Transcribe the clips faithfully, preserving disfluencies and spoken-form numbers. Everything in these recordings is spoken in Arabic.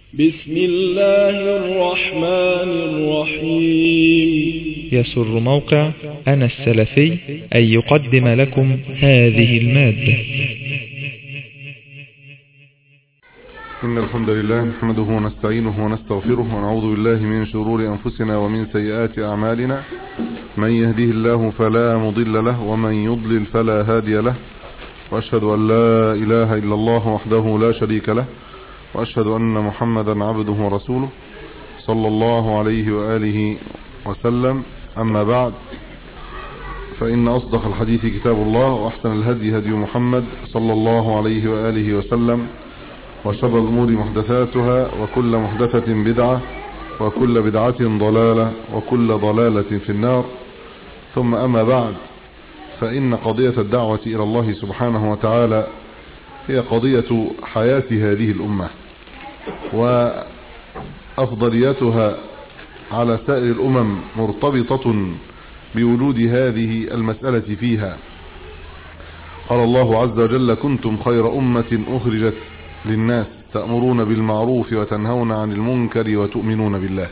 بسم الله الرحمن الرحيم. يسر موقع أنا السلفي أن يقدم لكم هذه المادة. إن الحمد لله نحمده ونستعينه ونستغفره ونعوذ بالله من شرور أنفسنا ومن سيئات أعمالنا. من يهده الله فلا مضل له ومن يضلل فلا هادي له، وأشهد أن لا إله إلا الله وحده لا شريك له، وأشهد أن محمدا عبده ورسوله صلى الله عليه وآله وسلم. أما بعد، فإن أصدق الحديث كتاب الله، وأحسن الهدي هدي محمد صلى الله عليه وآله وسلم، وشر الأمور محدثاتها، وكل محدثة بدعة، وكل بدعة ضلالة، وكل ضلالة في النار. ثم أما بعد، فإن قضية الدعوة إلى الله سبحانه وتعالى هي قضية حياة هذه الأمة، وأفضليتها على سائر الأمم مرتبطة بوجود هذه المسألة فيها. قال الله عز وجل: كنتم خير أمة أخرجت للناس تأمرون بالمعروف وتنهون عن المنكر وتؤمنون بالله.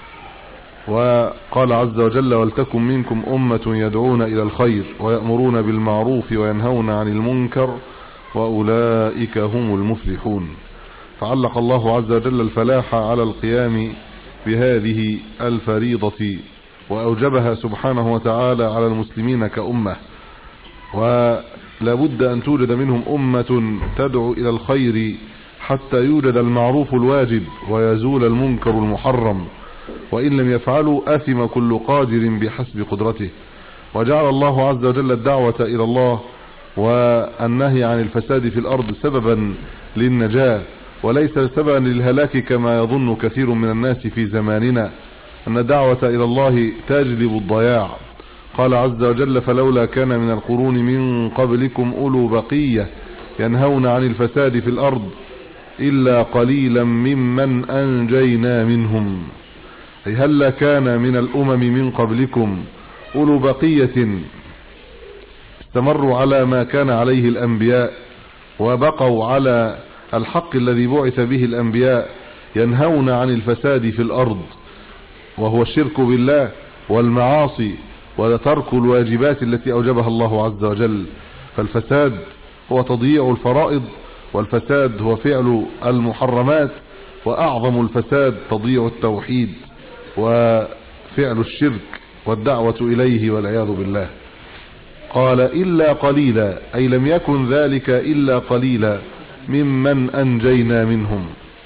وقال عز وجل: ولتكن منكم أمة يدعون إلى الخير ويأمرون بالمعروف وينهون عن المنكر وأولئك هم المفلحون. فعلق الله عز وجل الفلاح على القيام بهذه الفريضة، وأوجبها سبحانه وتعالى على المسلمين كأمة. ولا بد أن توجد منهم أمة تدعو إلى الخير حتى يوجد المعروف الواجب ويزول المنكر المحرم، وإن لم يفعلوا أثم كل قادر بحسب قدرته. وجعل الله عز وجل الدعوة إلى الله والنهي عن الفساد في الأرض سببا للنجاة، وليس سببا للهلاك كما يظن كثير من الناس في زماننا، أن الدعوة إلى الله تجلب الضياع. قال عز وجل: فلولا كان من القرون من قبلكم أولو بقية ينهون عن الفساد في الأرض إلا قليلا ممن أنجينا منهم. أي هل كان من الأمم من قبلكم أولو بقية استمروا على ما كان عليه الأنبياء، وبقوا على الحق الذي بعث به الأنبياء، ينهون عن الفساد في الأرض، وهو الشرك بالله والمعاصي وترك الواجبات التي أوجبها الله عز وجل. فالفساد هو تضييع الفرائض، والفساد هو فعل المحرمات، وأعظم الفساد تضييع التوحيد وفعل الشرك والدعوة إليه والعياذ بالله. قال: إلا قليلا، أي لم يكن ذلك إلا قليلا ممن أنجينا منهم.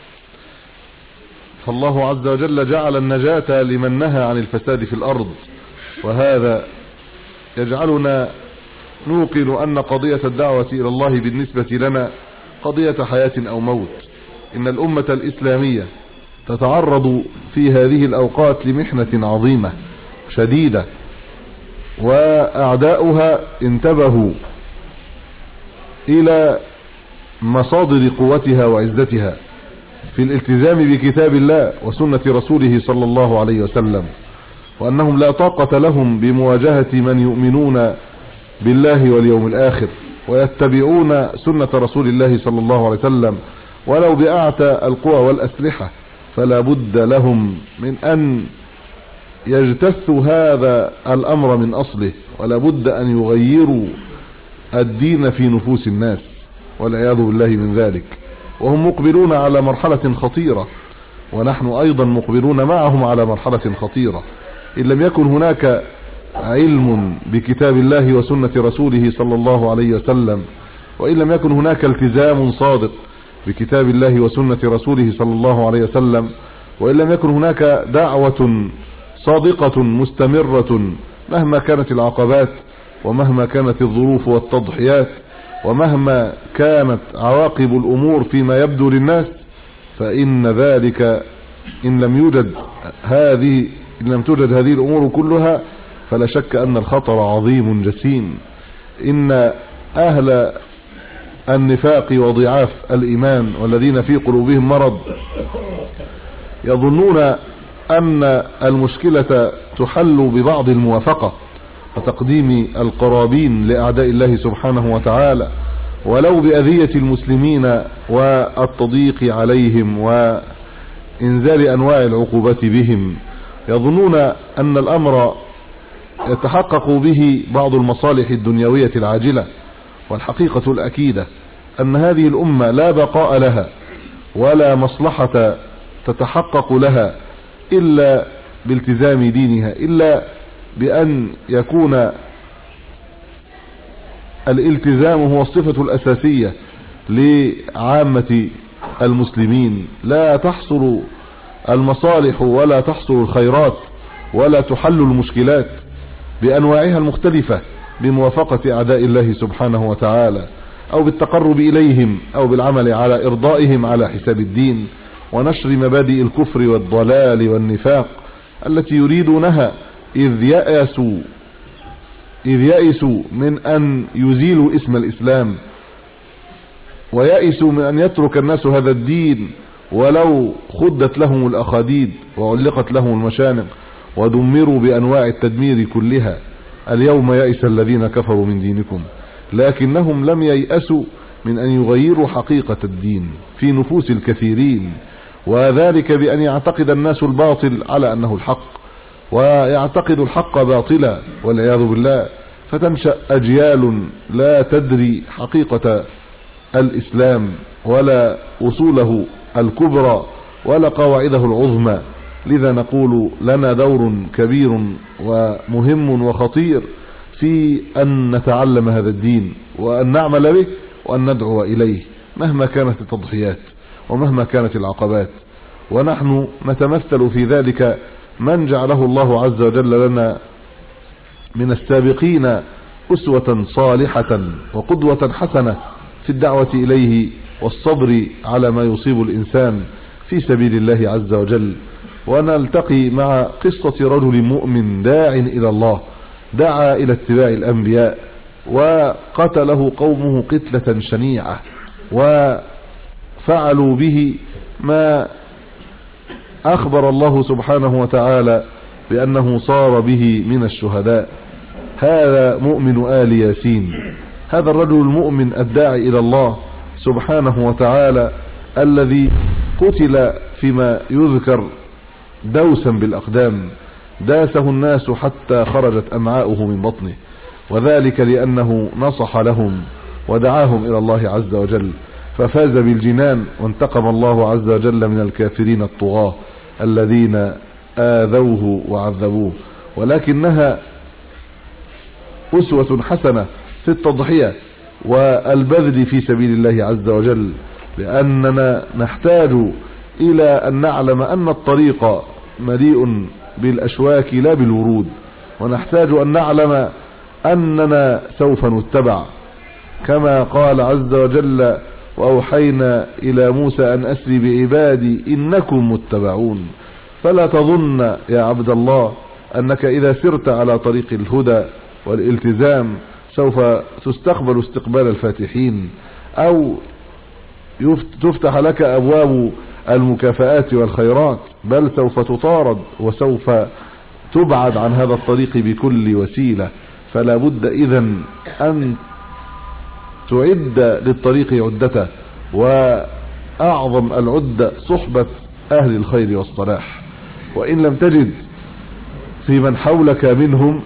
فالله عز وجل جعل النجاة لمن نهى عن الفساد في الأرض، وهذا يجعلنا نوقن أن قضية الدعوة إلى الله بالنسبة لنا قضية حياة أو موت. إن الأمة الإسلامية تتعرض في هذه الأوقات لمحنة عظيمة شديدة، وأعداؤها انتبهوا إلى مصادر قوتها وعزتها في الالتزام بكتاب الله وسنة رسوله صلى الله عليه وسلم، وأنهم لا طاقة لهم بمواجهة من يؤمنون بالله واليوم الآخر ويتبعون سنة رسول الله صلى الله عليه وسلم ولو بأعتى القوى والأسلحة. فلا بد لهم من أن يجتثوا هذا الأمر من أصله، ولا بد أن يغيروا الدين في نفوس الناس والعياذ بالله من ذلك. وهم مقبلون على مرحلة خطيرة، ونحن أيضا مقبلون معهم على مرحلة خطيرة. إن لم يكن هناك علم بكتاب الله وسنة رسوله صلى الله عليه وسلم، وإن لم يكن هناك التزام صادق بكتاب الله وسنة رسوله صلى الله عليه وسلم، وإن لم يكن هناك دعوة صادقة مستمرة مهما كانت العقبات، ومهما كانت الظروف والتضحيات، ومهما كانت عواقب الأمور فيما يبدو للناس، فإن ذلك إن لم يوجد هذه إن لم توجد هذه الأمور كلها، فلا شك أن الخطر عظيم جسيم. إن أهل النفاق وضعاف الإيمان والذين في قلوبهم مرض يظنون أن المشكلة تحل ببعض الموافقة وتقديم القرابين لأعداء الله سبحانه وتعالى، ولو بأذية المسلمين والتضييق عليهم إنزال أنواع العقوبات بهم، يظنون أن الأمر يتحقق به بعض المصالح الدنيوية العاجلة، والحقيقة الأكيدة أن هذه الأمة لا بقاء لها ولا مصلحة تتحقق لها إلا بالتزام دينها، إلا بأن يكون الالتزام هو الصفة الأساسية لعامة المسلمين. لا تحصل المصالح ولا تحصل الخيرات ولا تحل المشكلات بأنواعها المختلفة بموافقة أعداء الله سبحانه وتعالى، أو بالتقرب إليهم، أو بالعمل على إرضائهم على حساب الدين ونشر مبادئ الكفر والضلال والنفاق التي يريدونها، إذ يأسوا إذ يأسوا من أن يزيلوا اسم الإسلام، ويأسوا من أن يترك الناس هذا الدين ولو خدت لهم الأخاديد وعلقت لهم المشانق ودمروا بأنواع التدمير كلها. اليوم يأس الذين كفروا من دينكم، لكنهم لم ييأسوا من أن يغيروا حقيقة الدين في نفوس الكثيرين، وذلك بأن يعتقد الناس الباطل على أنه الحق، ويعتقد الحق باطلا والعياذ بالله، فتنشأ أجيال لا تدري حقيقة الإسلام ولا أصوله الكبرى ولا قواعده العظمى. لذا نقول لنا دور كبير ومهم وخطير في أن نتعلم هذا الدين وأن نعمل به وأن ندعو إليه مهما كانت التضحيات ومهما كانت العقبات. ونحن نتمثل في ذلك من جعله الله عز وجل لنا من السابقين أسوة صالحة وقدوة حسنة في الدعوة إليه والصبر على ما يصيب الإنسان في سبيل الله عز وجل. ونلتقي مع قصة رجل مؤمن داع إلى الله، دعا إلى اتباع الأنبياء وقتله قومه قتلة شنيعة وفعلوا به ما أخبر الله سبحانه وتعالى بأنه صار به من الشهداء. هذا مؤمن آل ياسين، هذا الرجل المؤمن الداعي إلى الله سبحانه وتعالى الذي قتل فيما يذكر دوسا بالأقدام، داسه الناس حتى خرجت أمعاؤه من بطنه، وذلك لأنه نصح لهم ودعاهم إلى الله عز وجل ففاز بالجنان، وانتقم الله عز وجل من الكافرين الطغاة الذين آذوه وعذبوه. ولكنها أسوة حسنة في التضحية والبذل في سبيل الله عز وجل، لأننا نحتاج إلى أن نعلم أن الطريق مليء بالأشواك لا بالورود، ونحتاج أن نعلم أننا سوف نتبع كما قال عز وجل: وأوحينا إلى موسى أن أسري بعبادي إنكم متبعون. فلا تظن يا عبد الله أنك إذا سرت على طريق الهدى والالتزام سوف تستقبل استقبال الفاتحين أو تفتح لك أبواب المكافآت والخيرات، بل سوف تطارد وسوف تبعد عن هذا الطريق بكل وسيلة. فلا بد إذن أن تعد للطريق عدته، وأعظم العدة صحبة أهل الخير والصلاح. وإن لم تجد في من حولك منهم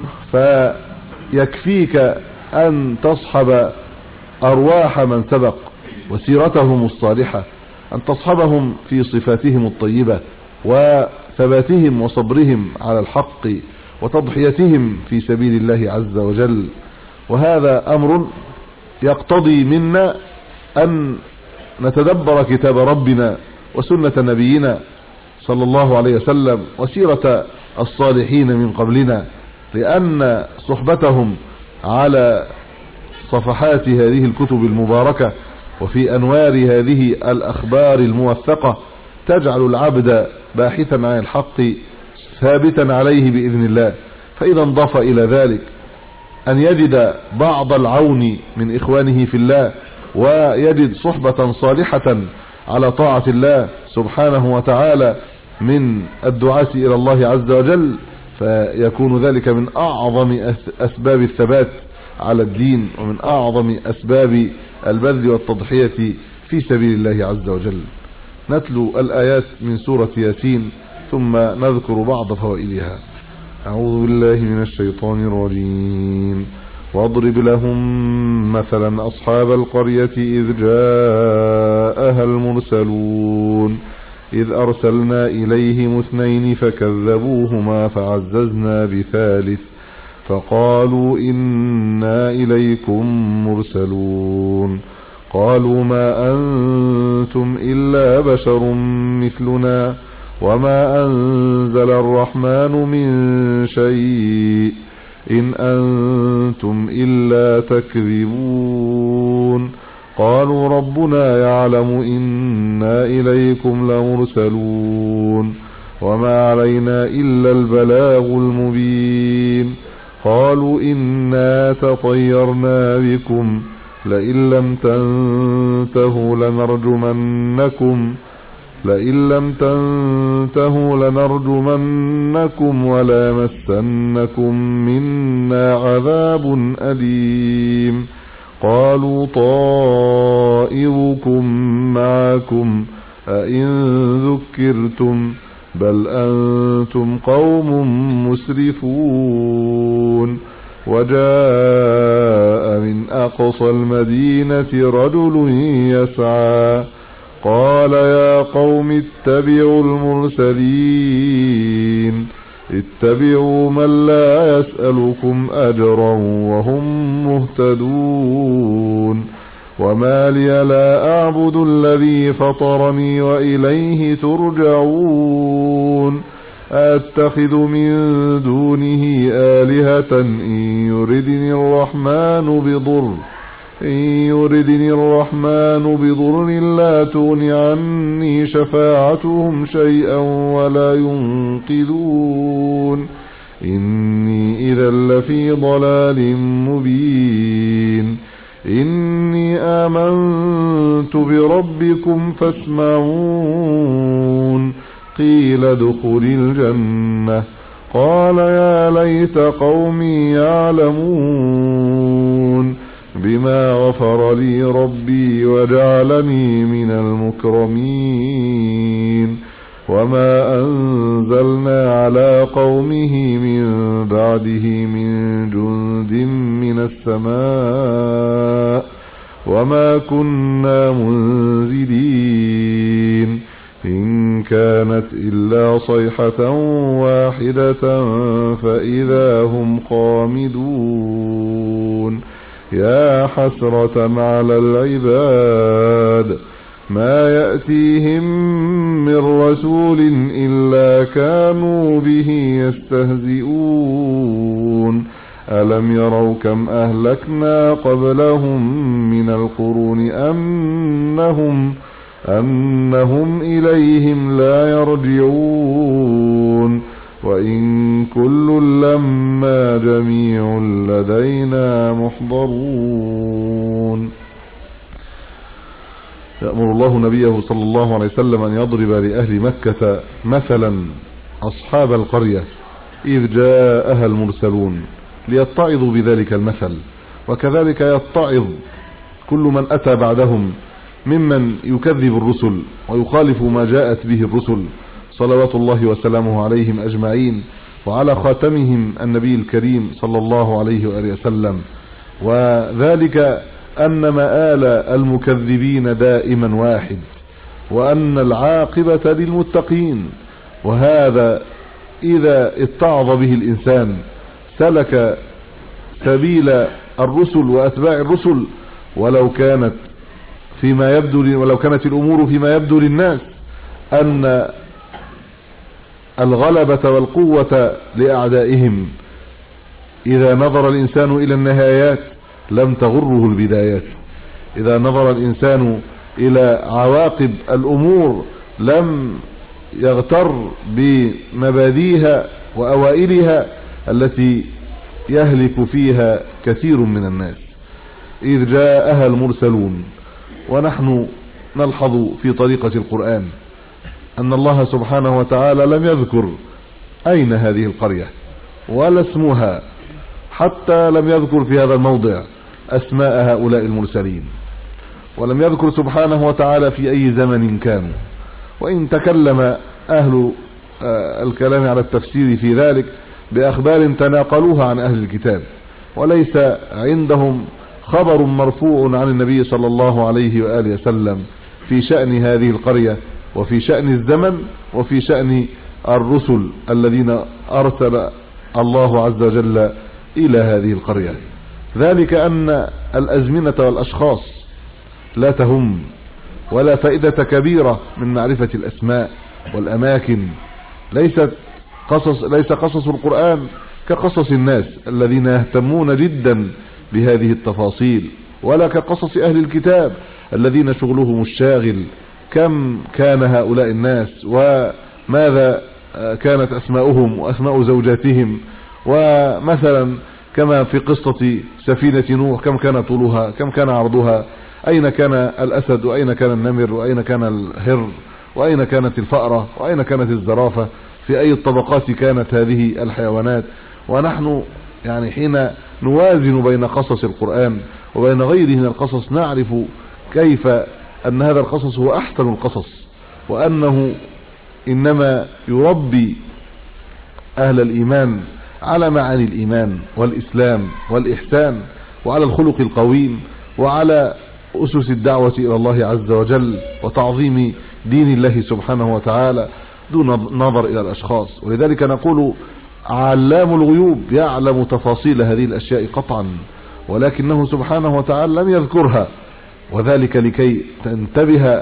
فيكفيك أن تصحب أرواح من سبق وسيرتهم الصالحة، أن تصحبهم في صفاتهم الطيبة وثباتهم وصبرهم على الحق وتضحيتهم في سبيل الله عز وجل. وهذا أمر يقتضي منا أن نتدبر كتاب ربنا وسنة نبينا صلى الله عليه وسلم وسيرة الصالحين من قبلنا، لأن صحبتهم على صفحات هذه الكتب المباركة وفي أنوار هذه الأخبار الموثقة تجعل العبد باحثا عن الحق ثابتا عليه بإذن الله. فإذا انضاف إلى ذلك أن يجد بعض العون من إخوانه في الله، ويجد صحبة صالحة على طاعة الله سبحانه وتعالى من الدعاة إلى الله عز وجل، فيكون ذلك من أعظم أسباب الثبات على الدين ومن أعظم أسباب البذل والتضحية في سبيل الله عز وجل. نتلو الآيات من سورة ياسين ثم نذكر بعض فوائدها. أعوذ بالله من الشيطان الرجيم. واضرب لهم مثلا أصحاب القرية إذ جاءها المرسلون إذ أرسلنا إليهم اثنين فكذبوهما فعززنا بثالث فقالوا إنا إليكم مرسلون قالوا ما أنتم إلا بشر مثلنا وما أنزل الرحمن من شيء إن أنتم إلا تكذبون قالوا ربنا يعلم إنا إليكم لمرسلون وما علينا إلا البلاغ المبين قالوا إنا تطيرنا بكم لئن لم تنتهوا لنرجمنكم لئن لم تنتهوا لنرجمنكم وليمسنكم منا عذاب أليم قالوا طائركم معكم أئن ذكرتم بل أنتم قوم مسرفون وجاء من أقصى المدينة رجل يسعى قال يا قوم اتبعوا المرسلين اتبعوا من لا يسألكم أجرا وهم مهتدون وما لي لا أعبد الذي فطرني وإليه ترجعون أتخذ من دونه آلهة إن يردني الرحمن بضر إن يردني الرحمن بضر لا تغن عني شفاعتهم شيئا ولا ينقذون إني إذا لفي ضلال مبين إني آمنت بربكم فاسمعون قيل ادخل الجنة قال يا ليت قومي يعلمون بما غفر لي ربي وجعلني من المكرمين وما أنزلنا على قومه من بعده من جند من السماء وما كنا منزلين إن كانت إلا صيحة واحدة فإذا هم خامدون يا حسرة على العباد ما يأتيهم من رسول إلا كانوا به يستهزئون ألم يروا كم أهلكنا قبلهم من القرون أنهم أنهم إليهم لا يرجعون وإن كل لما جميع لدينا محضرون. يأمر الله نبيه صلى الله عليه وسلم أن يضرب لأهل مكة مثلا أصحاب القرية إذ جاءها المرسلون ليتعظوا بذلك المثل، وكذلك يتعظ كل من أتى بعدهم ممن يكذب الرسل ويخالف ما جاءت به الرسل صلوات الله وسلامه عليهم أجمعين، وعلى خاتمهم النبي الكريم صلى الله عليه وآله وسلم. وذلك أن مآل المكذبين دائما واحد، وأن العاقبة للمتقين، وهذا إذا اتعظ به الإنسان سلك سبيل الرسل وأتباع الرسل، ولو كانت فيما يبدو ولو كانت الأمور فيما يبدو للناس أن الغلبة والقوة لأعدائهم، إذا نظر الإنسان إلى النهايات لم تغره البدايات، إذا نظر الإنسان إلى عواقب الأمور لم يغتر بمباديها وأوائلها التي يهلك فيها كثير من الناس. إذ جاءها المرسلون، ونحن نلحظ في طريقة القرآن أن الله سبحانه وتعالى لم يذكر أين هذه القرية ولا اسمها، حتى لم يذكر في هذا الموضع أسماء هؤلاء المرسلين، ولم يذكر سبحانه وتعالى في أي زمن كانوا، وإن تكلم أهل الكلام على التفسير في ذلك بأخبار تناقلوها عن أهل الكتاب، وليس عندهم خبر مرفوع عن النبي صلى الله عليه وآله وسلم في شأن هذه القرية وفي شأن الزمن وفي شأن الرسل الذين أرسل الله عز وجل إلى هذه القرية. ذلك أن الأزمنة والأشخاص لا تهم، ولا فائدة كبيرة من معرفة الأسماء والأماكن. ليست قصص ليس قصص القرآن كقصص الناس الذين يهتمون جدا بهذه التفاصيل، ولا كقصص أهل الكتاب الذين شغلهم الشاغل كم كان هؤلاء الناس وماذا كانت أسماؤهم وأسماء زوجاتهم، ومثلا كما في قصة سفينة نوح كم كان طولها، كم كان عرضها، أين كان الأسد وأين كان النمر وأين كان الهر وأين كانت الفأرة وأين كانت الزرافة، في أي الطبقات كانت هذه الحيوانات. ونحن يعني حين نوازن بين قصص القرآن وبين غيره من القصص نعرف كيف أن هذا القصص هو أحسن القصص، وأنه إنما يربي أهل الإيمان على معاني الإيمان والإسلام والإحسان، وعلى الخلق القويم، وعلى أسس الدعوة إلى الله عز وجل وتعظيم دين الله سبحانه وتعالى دون نظر إلى الأشخاص. ولذلك نقول علام الغيوب يعلم تفاصيل هذه الأشياء قطعا، ولكنه سبحانه وتعالى لم يذكرها، وذلك لكي تنتبه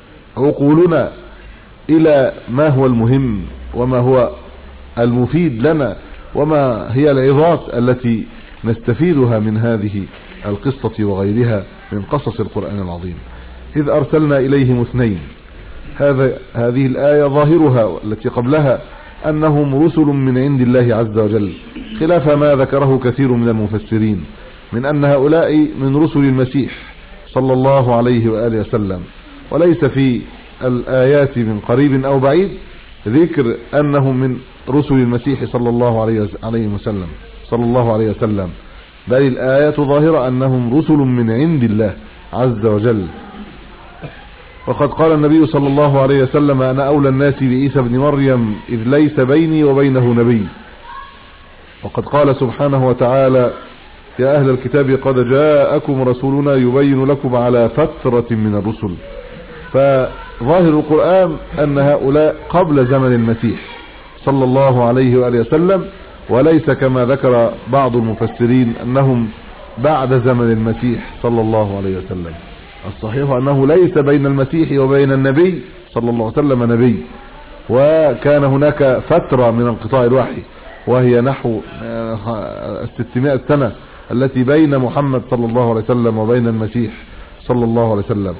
عقولنا إلى ما هو المهم وما هو المفيد لنا، وما هي العظات التي نستفيدها من هذه القصة وغيرها من قصص القرآن العظيم. إذ أرسلنا إليهم اثنين، هذا هذه الآية ظاهرها التي قبلها أنهم رسل من عند الله عز وجل، خلاف ما ذكره كثير من المفسرين من أن هؤلاء من رسل المسيح صلى الله عليه وآله وسلم. وليس في الآيات من قريب أو بعيد ذكر أنهم من رسل المسيح صلى الله عليه وسلم صلى الله عليه وسلم بل الآيات ظاهرة أنهم رسل من عند الله عز وجل. وقد قال النبي صلى الله عليه وسلم: أنا أولى الناس بعيسى بن مريم إذ ليس بيني وبينه نبي. وقد قال سبحانه وتعالى: يا أهل الكتاب قد جاءكم رسولنا يبين لكم على فترة من الرسل. فظاهر القرآن أن هؤلاء قبل زمن المسيح صلى الله عليه وآله وسلم، وليس كما ذكر بعض المفسرين أنهم بعد زمن المسيح صلى الله عليه وسلم. الصحيح أنه ليس بين المسيح وبين النبي صلى الله عليه وسلم نبي، وكان هناك فترة من انقطاع الوحي وهي نحو ستمائة سنة التي بين محمد صلى الله عليه وسلم وبين المسيح صلى الله عليه وسلم.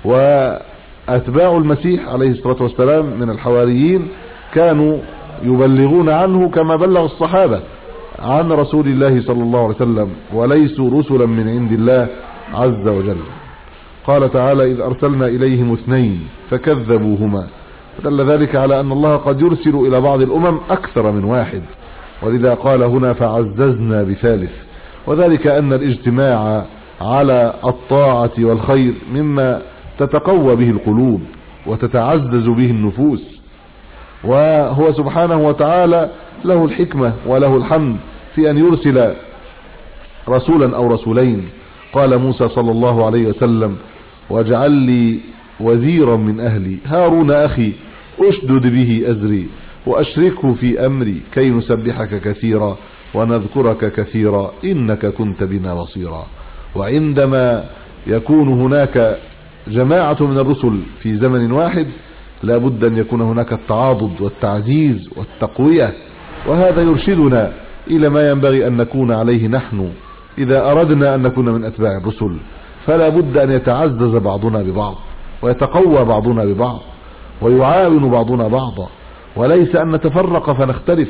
وأتباع المسيح عليه الصلاة والسلام من الحواريين كانوا يبلغون عنه كما بلغ الصحابة عن رسول الله صلى الله عليه وسلم، وليسوا رسلا من عند الله عز وجل. قال تعالى: إذ أرسلنا إليهم اثنين فكذبوهما. دل ذلك على أن الله قد يرسل إلى بعض الأمم أكثر من واحد، ولذا قال هنا: فعززنا بثالث. وذلك أن الاجتماع على الطاعة والخير مما تتقوى به القلوب وتتعزز به النفوس، وهو سبحانه وتعالى له الحكمة وله الحمد في أن يرسل رسولا أو رسولين. قال موسى صلى الله عليه وسلم: واجعل لي وزيرا من أهلي هارون أخي أشدد به أزري وأشركه في أمري كي نسبحك كثيرا ونذكرك كثيرا إنك كنت بنا بصيرا. وعندما يكون هناك جماعة من الرسل في زمن واحد لا بد أن يكون هناك التعاضد والتعزيز والتقوية، وهذا يرشدنا إلى ما ينبغي أن نكون عليه نحن إذا أردنا أن نكون من أتباع الرسل. فلا بد أن يتعزز بعضنا ببعض ويتقوى بعضنا ببعض ويعاون بعضنا بعضا، وليس أن نتفرق فنختلف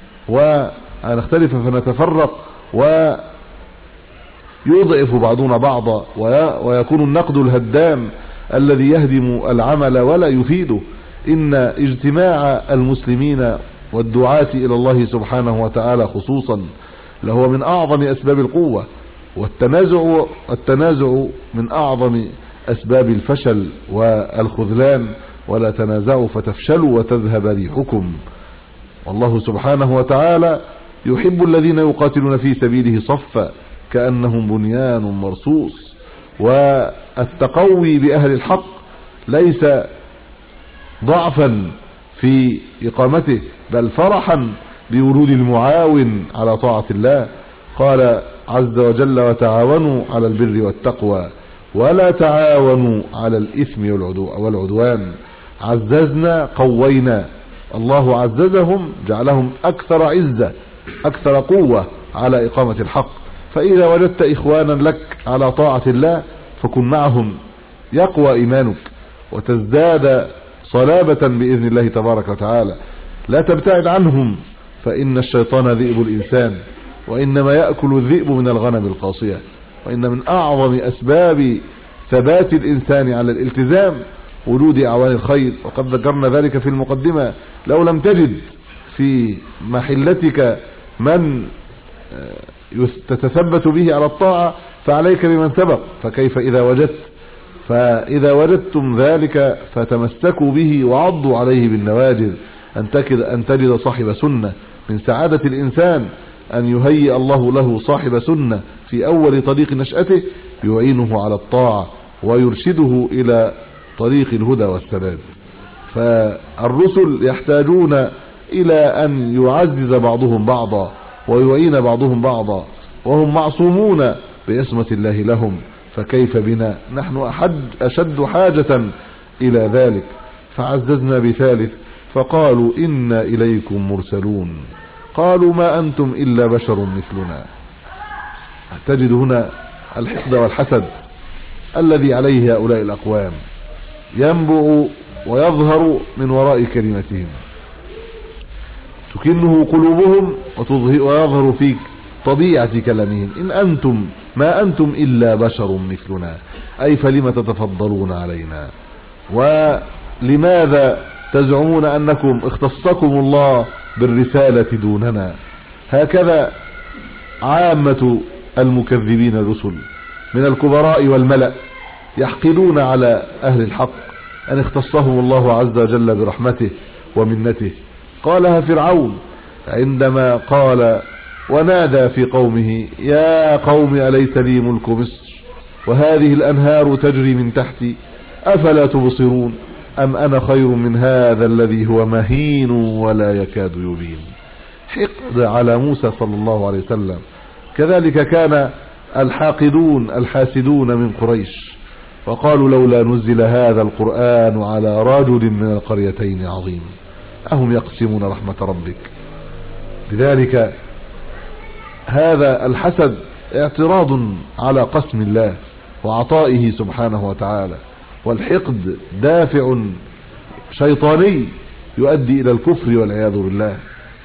ونختلف فنتفرق ويضعف بعضنا بعضا، ويكون النقد الهدام الذي يهدم العمل ولا يفيده. إن اجتماع المسلمين والدعاة إلى الله سبحانه وتعالى خصوصا لهو من أعظم أسباب القوة، والتنازع التنازع من أعظم أسباب الفشل والخذلان ولا تنازعوا فتفشلوا وتذهب ريحكم. والله سبحانه وتعالى يحب الذين يقاتلون في سبيله صفا كأنهم بنيان مرصوص. والتقوي بأهل الحق ليس ضعفا في إقامته بل فرحا بورود المعاون على طاعة الله. قال عز وجل وتعاونوا على البر والتقوى ولا تعاونوا على الإثم والعدوان. عززنا قوينا، الله عززهم جعلهم أكثر عزة أكثر قوة على إقامة الحق. فإذا وجدت إخوانا لك على طاعة الله فكن معهم، يقوى إيمانك وتزداد صلابة بإذن الله تبارك وتعالى. لا تبتعد عنهم فإن الشيطان ذئب الإنسان، وإنما يأكل الذئب من الغنم القاصية. وإن من أعظم أسباب ثبات الإنسان على الالتزام وجود أعوان الخير، وقد ذكرنا ذلك في المقدمة. لو لم تجد في محلتك من تتثبت به على الطاعة فعليك بمن سبق، فكيف إذا وجدت؟ فإذا وجدتم ذلك فتمسكوا به وعضوا عليه بالنواجذ أن تجد صاحب سنة. من سعادة الإنسان أن يهيئ الله له صاحب سنة في أول طريق نشأته يعينه على الطاعة ويرشده إلى طريق الهدى والسداد. فالرسل يحتاجون إلى أن يعزز بعضهم بعضا ويعين بعضهم بعضا، وهم معصومون باسمة الله لهم، فكيف بنا؟ نحن أحد أشد حاجة إلى ذلك. فعززنا بثالث فقالوا إنا إليكم مرسلون. قالوا ما أنتم إلا بشر مثلنا. تجد هنا الحقد والحسد الذي عليه هؤلاء الأقوام ينبع ويظهر من وراء كلمتهم، تكنه قلوبهم ويظهر في طبيعة كلامهم. إن أنتم ما أنتم إلا بشر مثلنا، أي فلم تتفضلون علينا؟ ولماذا تزعمون أنكم اختصكم الله بالرسالة دوننا؟ هكذا عامة المكذبين الرسل من الكبراء والملأ يحقدون على أهل الحق أن اختصهم الله عز وجل برحمته ومنته. قالها فرعون عندما قال ونادى في قومه يا قوم أليس لي ملك مصر وهذه الأنهار تجري من تحتي أفلا تبصرون أم أنا خير من هذا الذي هو مهين ولا يكاد يبين. حقد على موسى صلى الله عليه وسلم. كذلك كان الحاقدون الحاسدون من قريش وقالوا لولا نزل هذا القرآن على رجل من القريتين عظيم أهم يقسمون رحمة ربك. لذلك هذا الحسد اعتراض على قسم الله وعطائه سبحانه وتعالى، والحقد دافع شيطاني يؤدي إلى الكفر والعياذ بالله.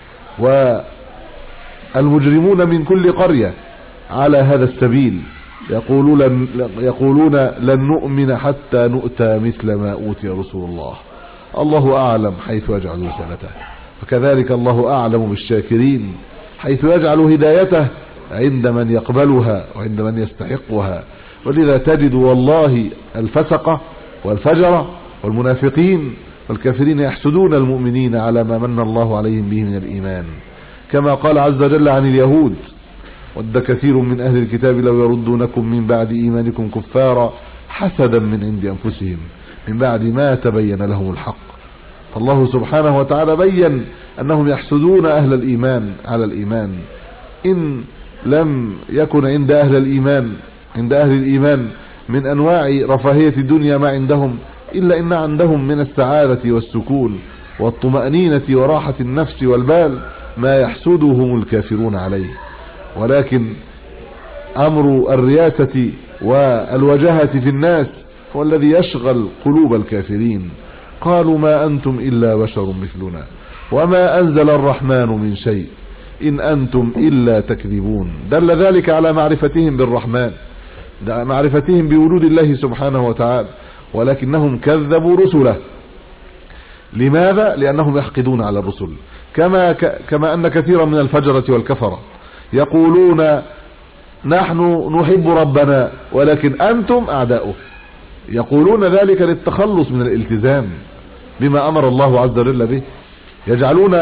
والمجرمون من كل قرية على هذا السبيل يقولون يقولون لن نؤمن حتى نؤتى مثل ما أوتي رسول الله، الله أعلم حيث يجعل رسالته. وكذلك الله أعلم بالشاكرين حيث يجعل هدايته عند من يقبلها وعند من يستحقها. ولذا تجد والله الفسقة والفجرة والمنافقين والكافرين يحسدون المؤمنين على ما من الله عليهم به من الإيمان، كما قال عز وجل عن اليهود ود كثير من أهل الكتاب لو يردونكم من بعد إيمانكم كفارا حسدا من عند أنفسهم من بعد ما تبين لهم الحق. فالله سبحانه وتعالى بين أنهم يحسدون أهل الإيمان على الإيمان. إن لم يكن عند أهل الإيمان عند أهل الإيمان من أنواع رفاهية الدنيا ما عندهم، إلا إن عندهم من السعادة والسكون والطمأنينة وراحة النفس والبال ما يحسدهم الكافرون عليه. ولكن أمر الرياسة والوجاهة في الناس هو الذي يشغل قلوب الكافرين. قالوا ما أنتم إلا بشر مثلنا وما أنزل الرحمن من شيء إن أنتم إلا تكذبون. دل ذلك على معرفتهم بالرحمن، معرفتهم بوجود الله سبحانه وتعالى، ولكنهم كذبوا رسله. لماذا؟ لأنهم يحقدون على الرسل، كما كما أن كثيرا من الفجرة والكفرة يقولون نحن نحب ربنا ولكن أنتم أعداؤه. يقولون ذلك للتخلص من الالتزام، بما أمر الله عز وجل به، يجعلون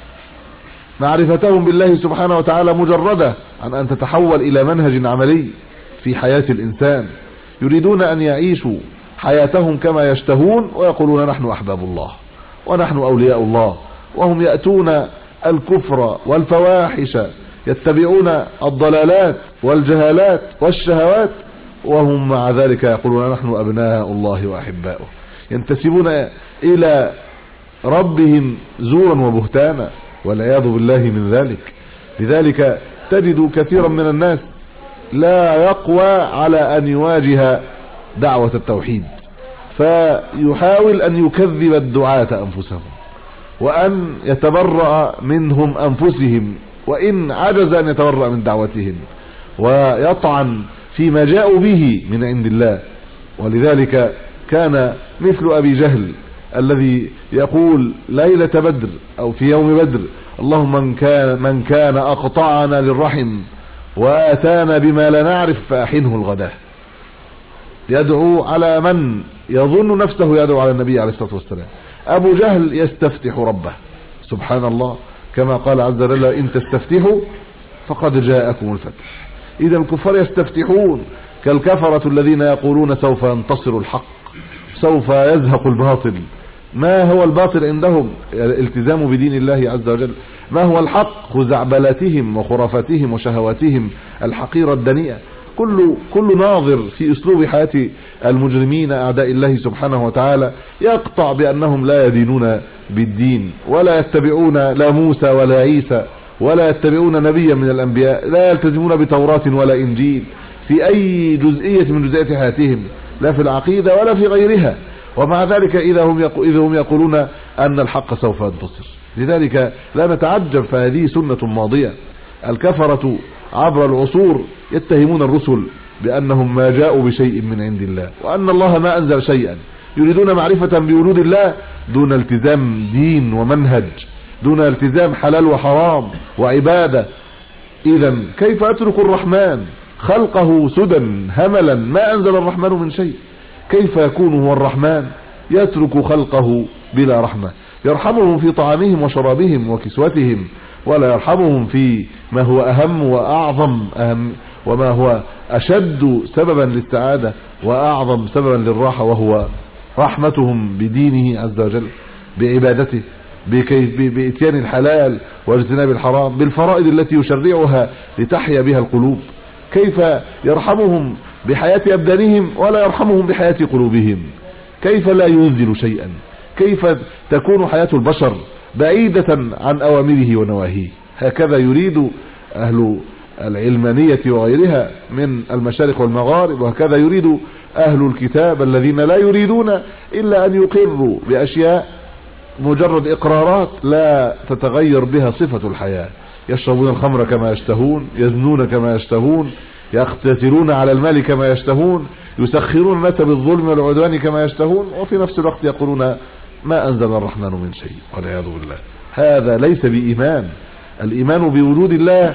معرفتهم بالله سبحانه وتعالى مجردة عن أن تتحول إلى منهج عملي في حياة الإنسان. يريدون أن يعيشوا حياتهم كما يشتهون ويقولون نحن أحباب الله ونحن أولياء الله، وهم يأتون الكفر والفواحش، يتبعون الضلالات والجهالات والشهوات، وهم مع ذلك يقولون نحن أبناء الله وأحباؤه، ينتسبون إلى ربهم زورا وبهتانا والعياذ بالله من ذلك. لذلك تجد كثيرا من الناس لا يقوى على أن يواجه دعوة التوحيد، فيحاول أن يكذب الدعاة أنفسهم وأن يتبرأ منهم أنفسهم، وإن عجز أن يتبرأ من دعوتهم، ويطعن فيما جاءوا به من عند الله. ولذلك كان مثل أبي جهل الذي يقول ليلة بدر أو في يوم بدر اللهم من كان, من كان أقطعنا للرحم وآتانا بما لا نعرف فأحنه الغداء، يدعو على من يظن نفسه يدعو على النبي عليه الصلاة والسلام. أبو جهل يستفتح ربه سبحان الله، كما قال عز وجل إن تستفتحوا فقد جاءكم الفتح. إذا الكفار يستفتحون كالكفرة الذين يقولون سوف ينتصر الحق، سوف يزهق الباطل. ما هو الباطل عندهم؟ الالتزام بدين الله عز وجل. ما هو الحق؟ خزعبلاتهم وخرافاتهم وشهواتهم الحقيرة الدنيئة. كل كل ناظر في اسلوب حياة المجرمين اعداء الله سبحانه وتعالى يقطع بانهم لا يدينون بالدين، ولا يتبعون لا موسى ولا عيسى، ولا يتبعون نبيا من الانبياء، لا يلتزمون بتوراة ولا انجيل في اي جزئية من جزئيات حياتهم، لا في العقيدة ولا في غيرها. ومع ذلك اذا هم اذا هم يقولون ان الحق سوف ينتصر. لذلك لا نتعجب، فهذه سنة ماضية. الكفرة عبر العصور يتهمون الرسل بأنهم ما جاءوا بشيء من عند الله، وأن الله ما أنزل شيئا. يريدون معرفة بوجود الله دون التزام دين ومنهج، دون التزام حلال وحرام وعبادة. إذا كيف أترك الرحمن خلقه سدى هملا ما أنزل الرحمن من شيء؟ كيف يكون هو الرحمن يترك خلقه بلا رحمة؟ يرحمهم في طعامهم وشرابهم وكسوتهم، ولا يرحمهم في ما هو أهم وأعظم أهم وما هو أشد سببا للسعادة وأعظم سببا للراحة، وهو رحمتهم بدينه عز وجل، بعبادته، بإتيان الحلال واجتناب الحرام، بالفرائض التي يشرعها لتحيا بها القلوب. كيف يرحمهم بحياة أبدانهم ولا يرحمهم بحياة قلوبهم؟ كيف لا ينزل شيئا؟ كيف تكون حياة البشر بعيدة عن أوامره ونواهيه؟ هكذا يريد أهل العلمانية وغيرها من المشارق والمغارب، وهكذا يريد أهل الكتاب الذين لا يريدون إلا أن يقروا بأشياء مجرد إقرارات لا تتغير بها صفة الحياة. يشربون الخمر كما يشتهون، يزنون كما يشتهون، يقتتلون على المال كما يشتهون، يسخرون الناس بالظلم والعدوان كما يشتهون، وفي نفس الوقت يقولون ما أنزل الرحمن من شيء، والعياذ بالله. هذا ليس بإيمان. الإيمان بوجود الله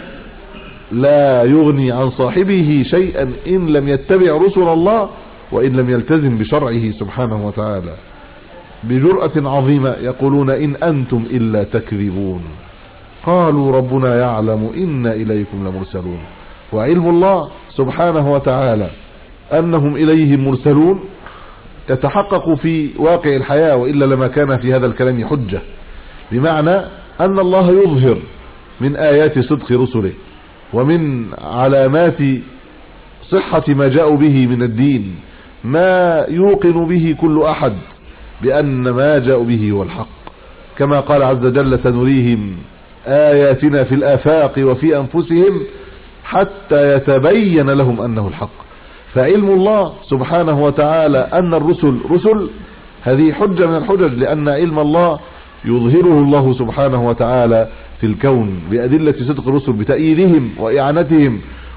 لا يغني عن صاحبه شيئا إن لم يتبع رسل الله وإن لم يلتزم بشرعه سبحانه وتعالى. بجرأة عظيمة يقولون إن أنتم إلا تكذبون. قالوا ربنا يعلم إنا إليكم لمرسلون. وعلم الله سبحانه وتعالى أنهم إليه مرسلون يتحقق في واقع الحياة، وإلا لما كان في هذا الكلام حجة. بمعنى أن الله يظهر من آيات صدق رسله ومن علامات صحة ما جاءوا به من الدين ما يوقن به كل أحد بأن ما جاءوا به هو الحق، كما قال عز وجل سنريهم آياتنا في الآفاق وفي أنفسهم حتى يتبين لهم أنه الحق. فعلم الله سبحانه وتعالى أن الرسل رسل هذه حجة من الحجج، لأن علم الله يظهره الله سبحانه وتعالى في الكون بأدلة صدق الرسل، بتأييدهم وإعانتهم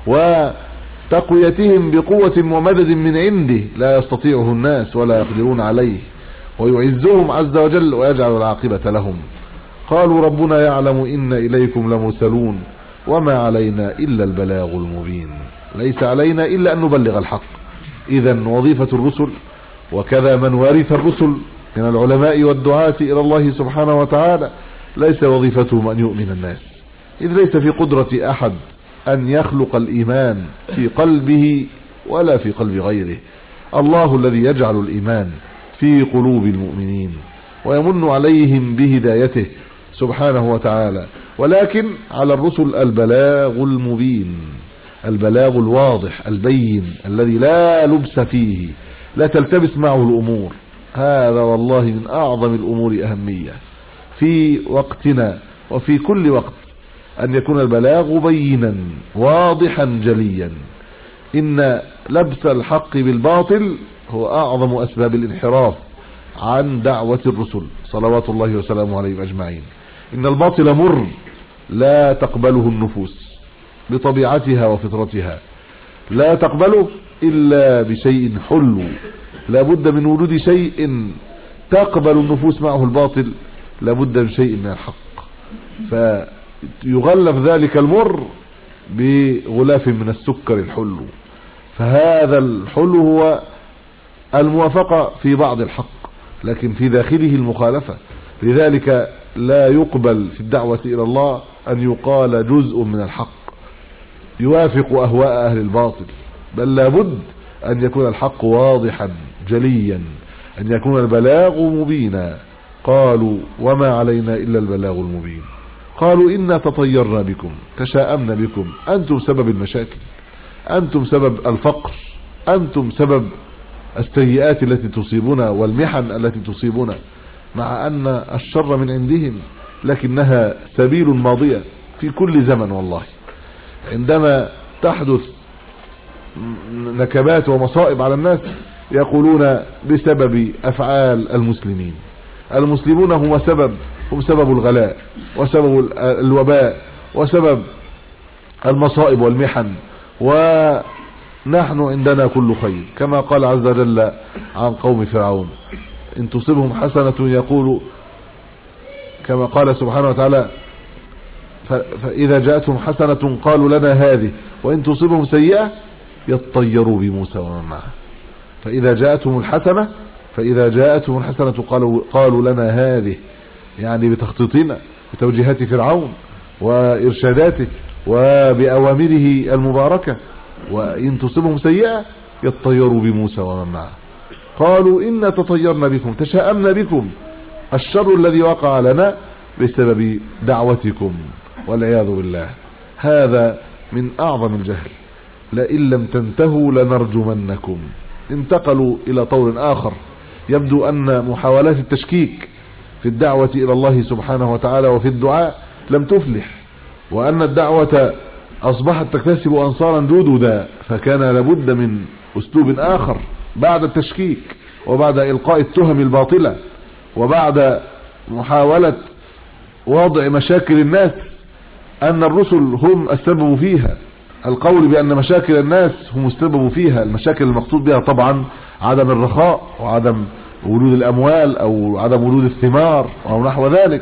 وتقويتهم بقوة ومدد من عنده لا يستطيعه الناس ولا يقدرون عليه، ويعزهم عز وجل ويجعل العاقبة لهم. قالوا ربنا يعلم إن إليكم لمرسلون وما علينا إلا البلاغ المبين. ليس علينا إلا أن نبلغ الحق. إذن وظيفة الرسل وكذا من ورث الرسل من العلماء والدعاة إلى الله سبحانه وتعالى ليس وظيفتهم أن يؤمن الناس، إذ ليس في قدرة أحد أن يخلق الإيمان في قلبه ولا في قلب غيره. الله الذي يجعل الإيمان في قلوب المؤمنين ويمن عليهم بهدايته سبحانه وتعالى، ولكن على الرسل البلاغ المبين، البلاغ الواضح البين الذي لا لبس فيه، لا تلتبس معه الأمور. هذا والله من أعظم الأمور أهمية في وقتنا وفي كل وقت، أن يكون البلاغ بينا واضحا جليا. إن لبس الحق بالباطل هو أعظم أسباب الانحراف عن دعوة الرسل صلوات الله وسلامه عليهم أجمعين. إن الباطل مر لا تقبله النفوس بطبيعتها وفطرتها، لا تقبله إلا بشيء حلو، لا بد من وجود شيء تقبل النفوس معه الباطل، لا بد من شيء من الحق، فيغلف ذلك المر بغلاف من السكر الحلو. فهذا الحلو هو الموافقة في بعض الحق، لكن في داخله المخالفة. لذلك لا يقبل في الدعوة إلى الله أن يقال جزء من الحق يوافق أهواء أهل الباطل، بل لابد أن يكون الحق واضحا جليا، أن يكون البلاغ مبينا. قالوا وما علينا إلا البلاغ المبين. قالوا إنا تطيرنا بكم، تشاءمنا بكم، أنتم سبب المشاكل، أنتم سبب الفقر، أنتم سبب السيئات التي تصيبنا والمحن التي تصيبنا، مع أن الشر من عندهم، لكنها سبيل ماضية في كل زمن. والله عندما تحدث نكبات ومصائب على الناس يقولون بسبب أفعال المسلمين، المسلمون هم سبب، هم سبب الغلاء وسبب الوباء وسبب المصائب والمحن، ونحن عندنا كل خير، كما قال عز وجل عن قوم فرعون إن تصبهم حسنة يقول، كما قال سبحانه وتعالى فإذا جاءتهم حسنة قالوا لنا هذه وإن تصبهم سيئة يطيروا بموسى ومن معه. فإذا جاءتهم الحسنة فإذا جاءتهم الحسنة قالوا, قالوا لنا هذه، يعني بتخطيطنا بتوجيهات فرعون وإرشاداته وبأوامره المباركة. وإن تصبهم سيئة يطيروا بموسى ومن معه. قالوا إنا تطيرنا بكم، تشاءمنا بكم، الشر الذي وقع لنا بسبب دعوتكم والعياذ بالله. هذا من أعظم الجهل. لئن لم تنتهوا لنرجمنكم. انتقلوا إلى طور آخر، يبدو أن محاولات التشكيك في الدعوة إلى الله سبحانه وتعالى وفي الدعاء لم تفلح، وأن الدعوة أصبحت تكتسب أنصارا جددا، فكان لابد من أسلوب آخر بعد التشكيك وبعد إلقاء التهم الباطلة وبعد محاولة وضع مشاكل الناس أن الرسل هم السبب فيها، القول بأن مشاكل الناس هم السبب فيها. المشاكل المقصود بها طبعا عدم الرخاء وعدم وجود الأموال أو عدم وجود الثمار أو نحو ذلك،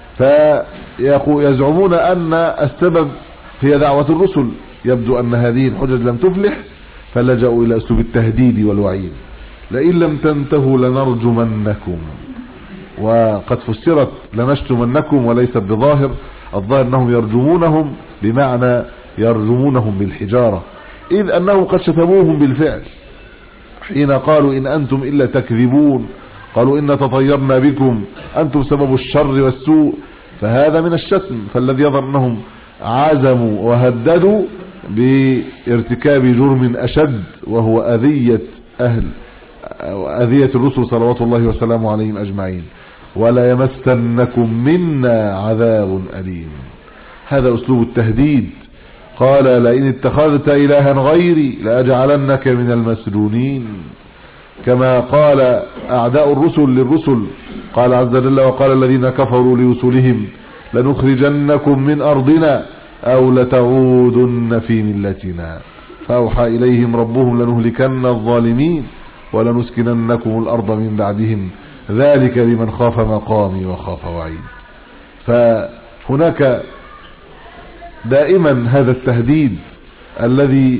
فيزعمون أن السبب هي دعوة الرسل. يبدو أن هذه الحجج لم تفلح، فلجأوا إلى أسلوب التهديد والوعيد. لئن لم تنتهوا لنرجمنكم، وقد فسرت لنشتمنكم وليست بظاهر، الظاهر أنهم يرجمونهم بمعنى يرجمونهم بالحجارة، إذ أنهم قد شتموهم بالفعل حين قالوا إن أنتم إلا تكذبون، قالوا إن تطيرنا بكم، أنتم سبب الشر والسوء. فهذا من الشتم. فالذي يظهر أنهم عزموا وهددوا بارتكاب جرم أشد، وهو أذية أهل أذية الرسل صلوات الله وسلامه عليهم أجمعين. ولا يمسنكم منا عذاب أليم. هذا أسلوب التهديد. قال لئن اتخذت إلها غيري لأجعلنك من المسجونين، كما قال أعداء الرسل للرسل. قال عز وجل وقال الذين كفروا لرسلهم لنخرجنكم من أرضنا أو لتعودن في ملتنا، فأوحى إليهم ربهم لنهلكن الظالمين ولنسكننكم الأرض من بعدهم ذلك لمن خاف مقامي وخاف وعيد. فهناك دائما هذا التهديد الذي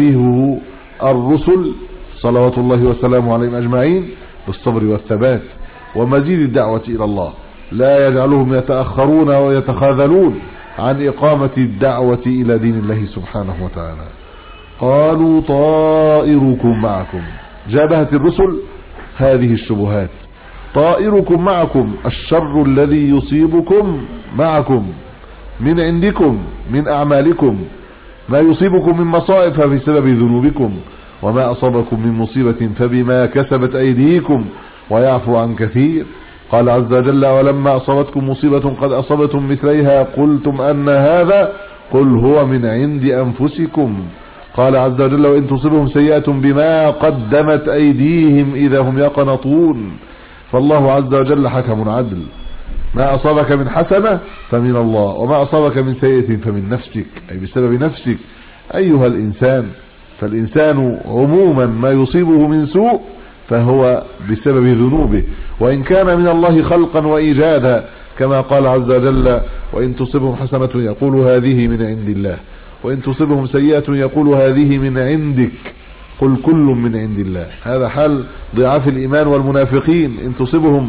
يجابهه الرسل صلوات الله وسلامه عليهم أجمعين بالصبر والثبات، ومزيد الدعوة إلى الله، لا يجعلهم يتأخرون ويتخاذلون عن إقامة الدعوة إلى دين الله سبحانه وتعالى. قالوا طائركم معكم، جابهت الرسل هذه الشبهات. طائركم معكم، الشر الذي يصيبكم معكم من عندكم من أعمالكم، ما يصيبكم من مصائب فبسبب ذنوبكم، وما أصابكم من مصيبة فبما كسبت أيديكم ويعفو عن كثير. قال عز وجل: ولما أصابتكم مصيبة قد أصبتم مثليها قلتم أن هذا قل هو من عند أنفسكم. قال عز وجل: وإن تصبهم سيئة بما قدمت أيديهم إذا هم يقنطون. فالله عز وجل حكم عدل، ما أصابك من حسنة فمن الله، وما أصابك من سيئة فمن نفسك، أي بسبب نفسك أيها الإنسان. فالإنسان عموما ما يصيبه من سوء فهو بسبب ذنوبه، وإن كان من الله خلقا وإيجادا، كما قال عز وجل: وإن تصبهم حسنة يقول هذه من عند الله، وإن تصبهم سيئة يقول هذه من عندك، قل كل من عند الله. هذا حال ضعاف الإيمان والمنافقين. إن تصبهم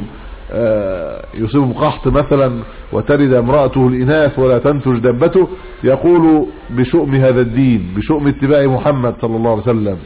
آه يصيبهم قحط مثلا وترد امرأته الإناث ولا تنتج دبته، يقول بشؤم هذا الدين، بشؤم اتباع محمد صلى الله عليه وسلم.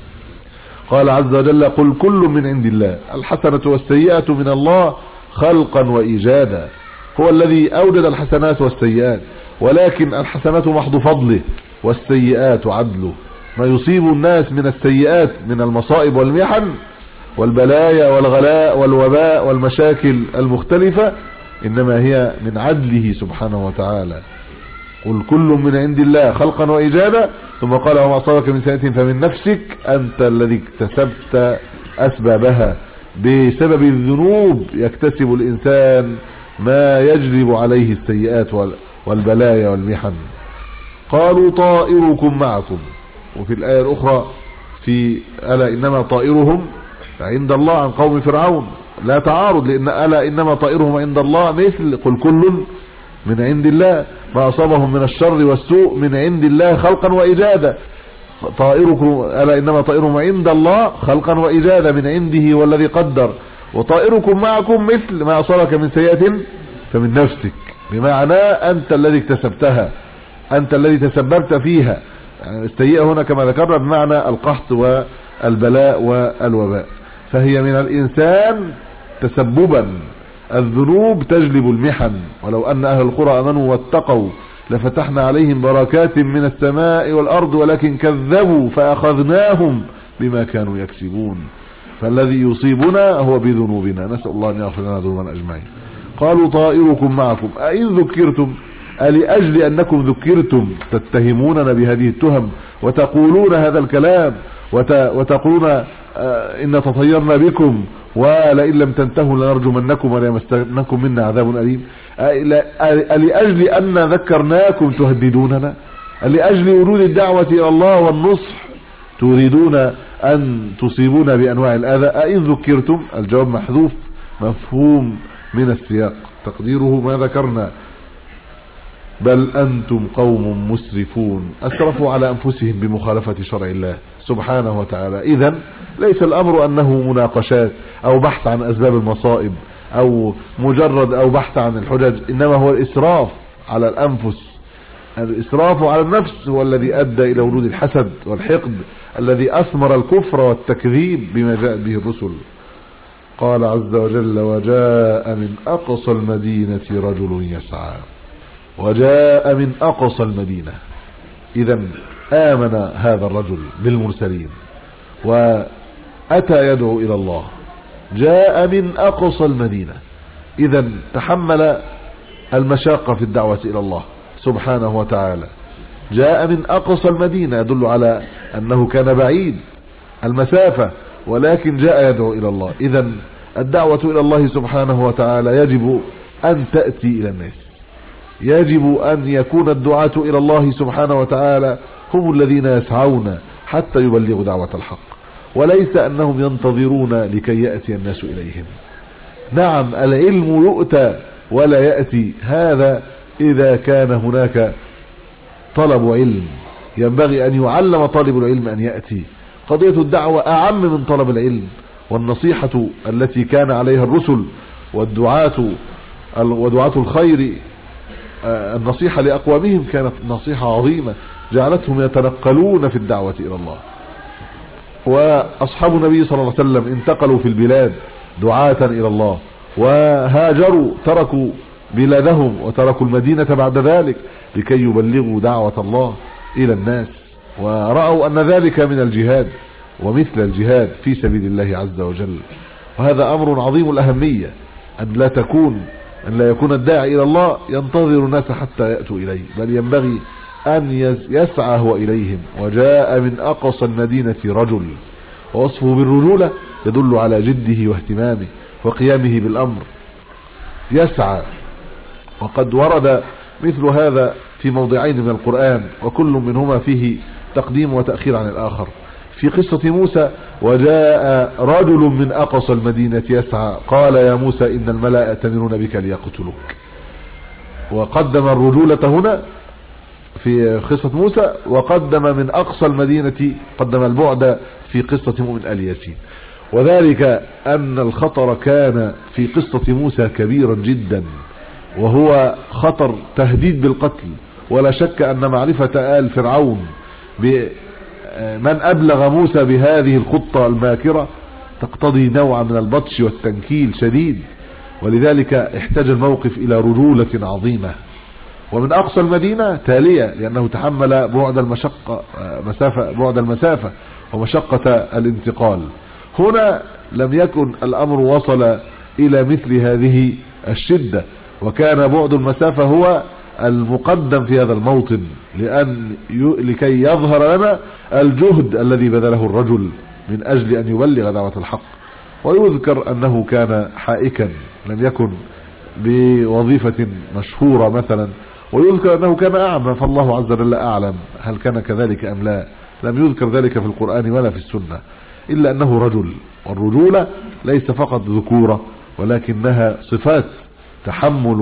قال عز وجل: قل كل من عند الله، الحسنة والسيئة من الله خلقا وإيجادا، هو الذي أوجد الحسنات والسيئات، ولكن الحسنات محض فضله والسيئات عدله. ما يصيب الناس من السيئات من المصائب والمحن والبلايا والغلاء والوباء والمشاكل المختلفة إنما هي من عدله سبحانه وتعالى. قل كل من عند الله خلقا وإيجادا، ثم قال: وما أصابك من سيئة فمن نفسك، أنت الذي اكتسبت أسبابها. بسبب الذنوب يكتسب الإنسان ما يجلب عليه السيئات والبلايا والمحن. قالوا طائركم معكم. وفي الآية الأخرى في ألا إنما طائرهم عند الله عن قوم فرعون، لا تعارض، لأن ألا إنما طائرهم عند الله مثل قل كل من عند الله، ما أصابهم من الشر والسوء من عند الله خلقا وإيجادا. طائركم ألا إنما طائرهم عند الله خلقا وإيجادا، من عنده والذي قدر. وطائركم معكم مثل ما أصابك من سيئة فمن نفسك، بمعنى أنت الذي اكتسبتها، أنت الذي تسببت فيها. يعني السيئة هنا كما ذكرنا بمعنى القحط والبلاء والوباء، فهي من الإنسان تسببا. الذنوب تجلب المحن، ولو أن أهل القرى آمنوا واتقوا لفتحنا عليهم بركات من السماء والأرض ولكن كذبوا فأخذناهم بما كانوا يكسبون. فالذي يصيبنا هو بذنوبنا، نسأل الله أن يغفر لنا ذنوبنا أجمعين. قالوا طائركم معكم أئن ذكرتم، ألأجل أنكم ذكرتم تتهموننا بهذه التهم وتقولون هذا الكلام وتقولون إن تطيرنا بكم ولئن لم تنتهوا لنرجمنكم وليمسنكم منا عذاب أليم. لأجل أن ذكرناكم تهددوننا، لأجل ورود الدعوة إلى الله والنصح تريدون أن تصيبونا بأنواع الأذى. أئن ذكرتم، الجواب محذوف مفهوم من السياق، تقديره ما ذكرنا: بل أنتم قوم مسرفون، أسرفوا على أنفسهم بمخالفة شرع الله سبحانه وتعالى. إذن ليس الأمر أنه مناقشات أو بحث عن أسباب المصائب أو مجرد أو بحث عن الحجج، إنما هو الإسراف على الأنفس. الإسراف على النفس هو الذي أدى إلى ورود الحسد والحقد الذي أثمر الكفر والتكذيب بما جاء به الرسل. قال عز وجل: وجاء من أقصى المدينة رجل يسعى. وجاء من أقصى المدينة، إذن آمن هذا الرجل بالمرسلين وأتى يدعو إلى الله. جاء من أقصى المدينة، إذن تحمل المشاقة في الدعوة إلى الله سبحانه وتعالى. جاء من أقصى المدينة يدل على أنه كان بعيد المسافة، ولكن جاء يدعو إلى الله. إذن الدعوة إلى الله سبحانه وتعالى يجب أن تأتي إلى الناس، يجب أن يكون الدعاة إلى الله سبحانه وتعالى هم الذين يسعون حتى يبلغوا دعوة الحق، وليس أنهم ينتظرون لكي يأتي الناس إليهم. نعم العلم يؤتى ولا يأتي، هذا إذا كان هناك طلب علم ينبغي أن يعلم طالب العلم أن يأتي. قضية الدعوة أعم من طلب العلم، والنصيحة التي كان عليها الرسل والدعاة ودعاة الخير النصيحة لأقوامهم كانت نصيحة عظيمة جعلتهم يتنقلون في الدعوة إلى الله. وأصحاب النبي صلى الله عليه وسلم انتقلوا في البلاد دعاة إلى الله، وهاجروا تركوا بلادهم وتركوا المدينة بعد ذلك لكي يبلغوا دعوة الله إلى الناس، ورأوا أن ذلك من الجهاد ومثل الجهاد في سبيل الله عز وجل. وهذا أمر عظيم الأهمية، أن لا تكون أن لا يكون الداعي إلى الله ينتظر الناس حتى يأتوا إليه، بل ينبغي أن يسعى هو إليهم. وجاء من أقصى المدينة رجل، ووصفه بالرجولة يدل على جده واهتمامه وقيامه بالأمر، يسعى. وقد ورد مثل هذا في موضعين من القرآن، وكل منهما فيه تقديم وتأخير عن الآخر. في قصة موسى: وجاء رجل من أقصى المدينة يسعى قال يا موسى إن الملأ يأتمرون بك ليقتلوك. وقدم الرجولة هنا في قصة موسى، وقدم من أقصى المدينة، قدم البعد في قصة مؤمن آل ياسين. وذلك أن الخطر كان في قصة موسى كبيرا جدا، وهو خطر تهديد بالقتل. ولا شك أن معرفة آل فرعون بمن أبلغ موسى بهذه الخطة الماكرة تقتضي نوع من البطش والتنكيل شديد، ولذلك احتاج الموقف إلى رجولة عظيمة. ومن أقصى المدينة تالية، لأنه تحمل بعد المشقة مسافة بعد المسافة ومشقة الانتقال. هنا لم يكن الأمر وصل إلى مثل هذه الشدة، وكان بعد المسافة هو المقدم في هذا الموطن، لأن لكي يظهر لنا الجهد الذي بذله الرجل من أجل أن يبلغ دعوة الحق. ويذكر أنه كان حائكا، لم يكن بوظيفة مشهورة مثلا، ويذكر أنه كان أعمى، فالله عز وجل أعلم هل كان كذلك أم لا. لم يذكر ذلك في القرآن ولا في السنة، إلا أنه رجل. والرجولة ليس فقط ذكورة، ولكنها صفات تحمل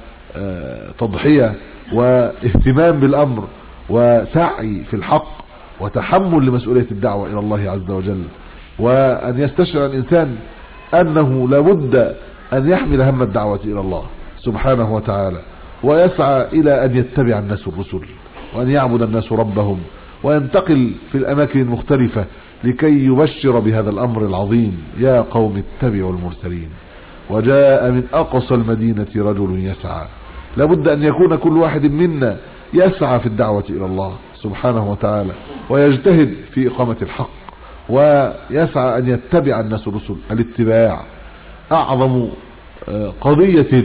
وتضحية واهتمام بالأمر وسعي في الحق وتحمل لمسؤولية الدعوة إلى الله عز وجل. وأن يستشعر الإنسان أنه لابد أن يحمل هم الدعوة إلى الله سبحانه وتعالى، ويسعى إلى أن يتبع الناس الرسل، وأن يعبد الناس ربهم، وينتقل في الأماكن المختلفة لكي يبشر بهذا الأمر العظيم: يا قوم اتبعوا المرسلين. وجاء من أقصى المدينة رجل يسعى. لابد أن يكون كل واحد منا يسعى في الدعوة إلى الله سبحانه وتعالى، ويجتهد في إقامة الحق، ويسعى أن يتبع الناس الرسل. الاتباع أعظم قضية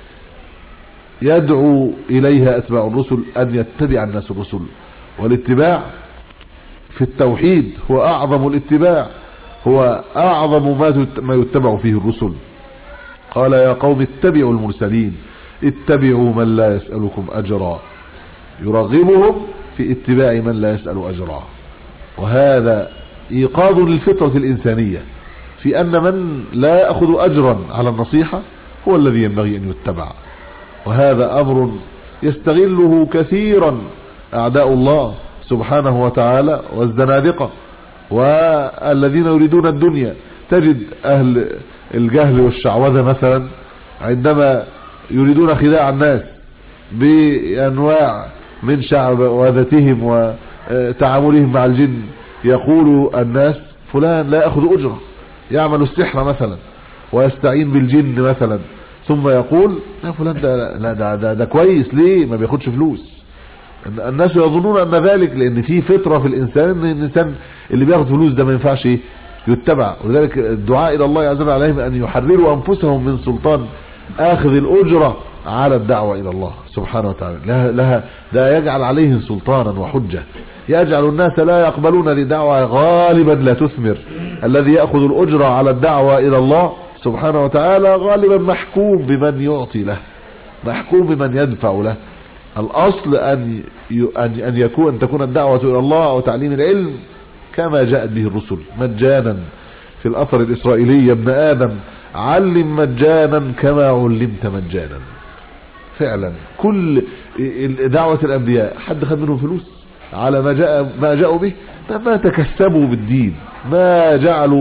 يدعو إليها أتباع الرسل، أن يتبع الناس الرسل. والاتباع في التوحيد هو أعظم الاتباع، هو أعظم ما يتبع فيه الرسل. قال يا قوم اتبعوا المرسلين، اتبعوا من لا يسألكم أجرا، يرغبهم في اتباع من لا يسأل أجرا. وهذا إيقاظ للفطرة الإنسانية في أن من لا يأخذ أجرا على النصيحة هو الذي ينبغي أن يتبع. وهذا أمر يستغله كثيرا أعداء الله سبحانه وتعالى والزنادقة والذين يريدون الدنيا. تجد أهل الجهل والشعوذة مثلا عندما يريدون خداع الناس بأنواع من شعوذتهم وتعاملهم مع الجن، يقول الناس فلان لا يأخذ أجرة، يعمل السحر مثلا ويستعين بالجن مثلا، ثم يقول لا فلان ده, لا ده, ده, ده كويس، ليه ما بياخدش فلوس؟ الناس يظنون أن ذلك لأن في فطرة في الإنسان أن الإنسان اللي بياخد فلوس ده ما ينفعش يتبع. ولذلك الدعاء إلى الله عز وجل عليهم أن يحرروا أنفسهم من سلطان آخذ الأجرة على الدعوة إلى الله سبحانه وتعالى. لها, لها ده يجعل عليهم سلطانا وحجة، يجعل الناس لا يقبلون لدعوة غالبا لا تثمر. الذي يأخذ الأجرة على الدعوة إلى الله سبحانه وتعالى غالبا محكوم بمن يعطي له، محكوم بمن يدفع له. الأصل أن أن يكون أن تكون الدعوة إلى الله وتعليم العلم كما جاءت به الرسل مجانا. في الأثر الإسرائيلي: يا ابن آدم علم مجانا كما علمت مجانا. فعلا كل دعوة الأنبياء حد خد منهم فلوس على ما جاء ما جاءوا به؟ ما تكسبوا بالدين، ما جعلوا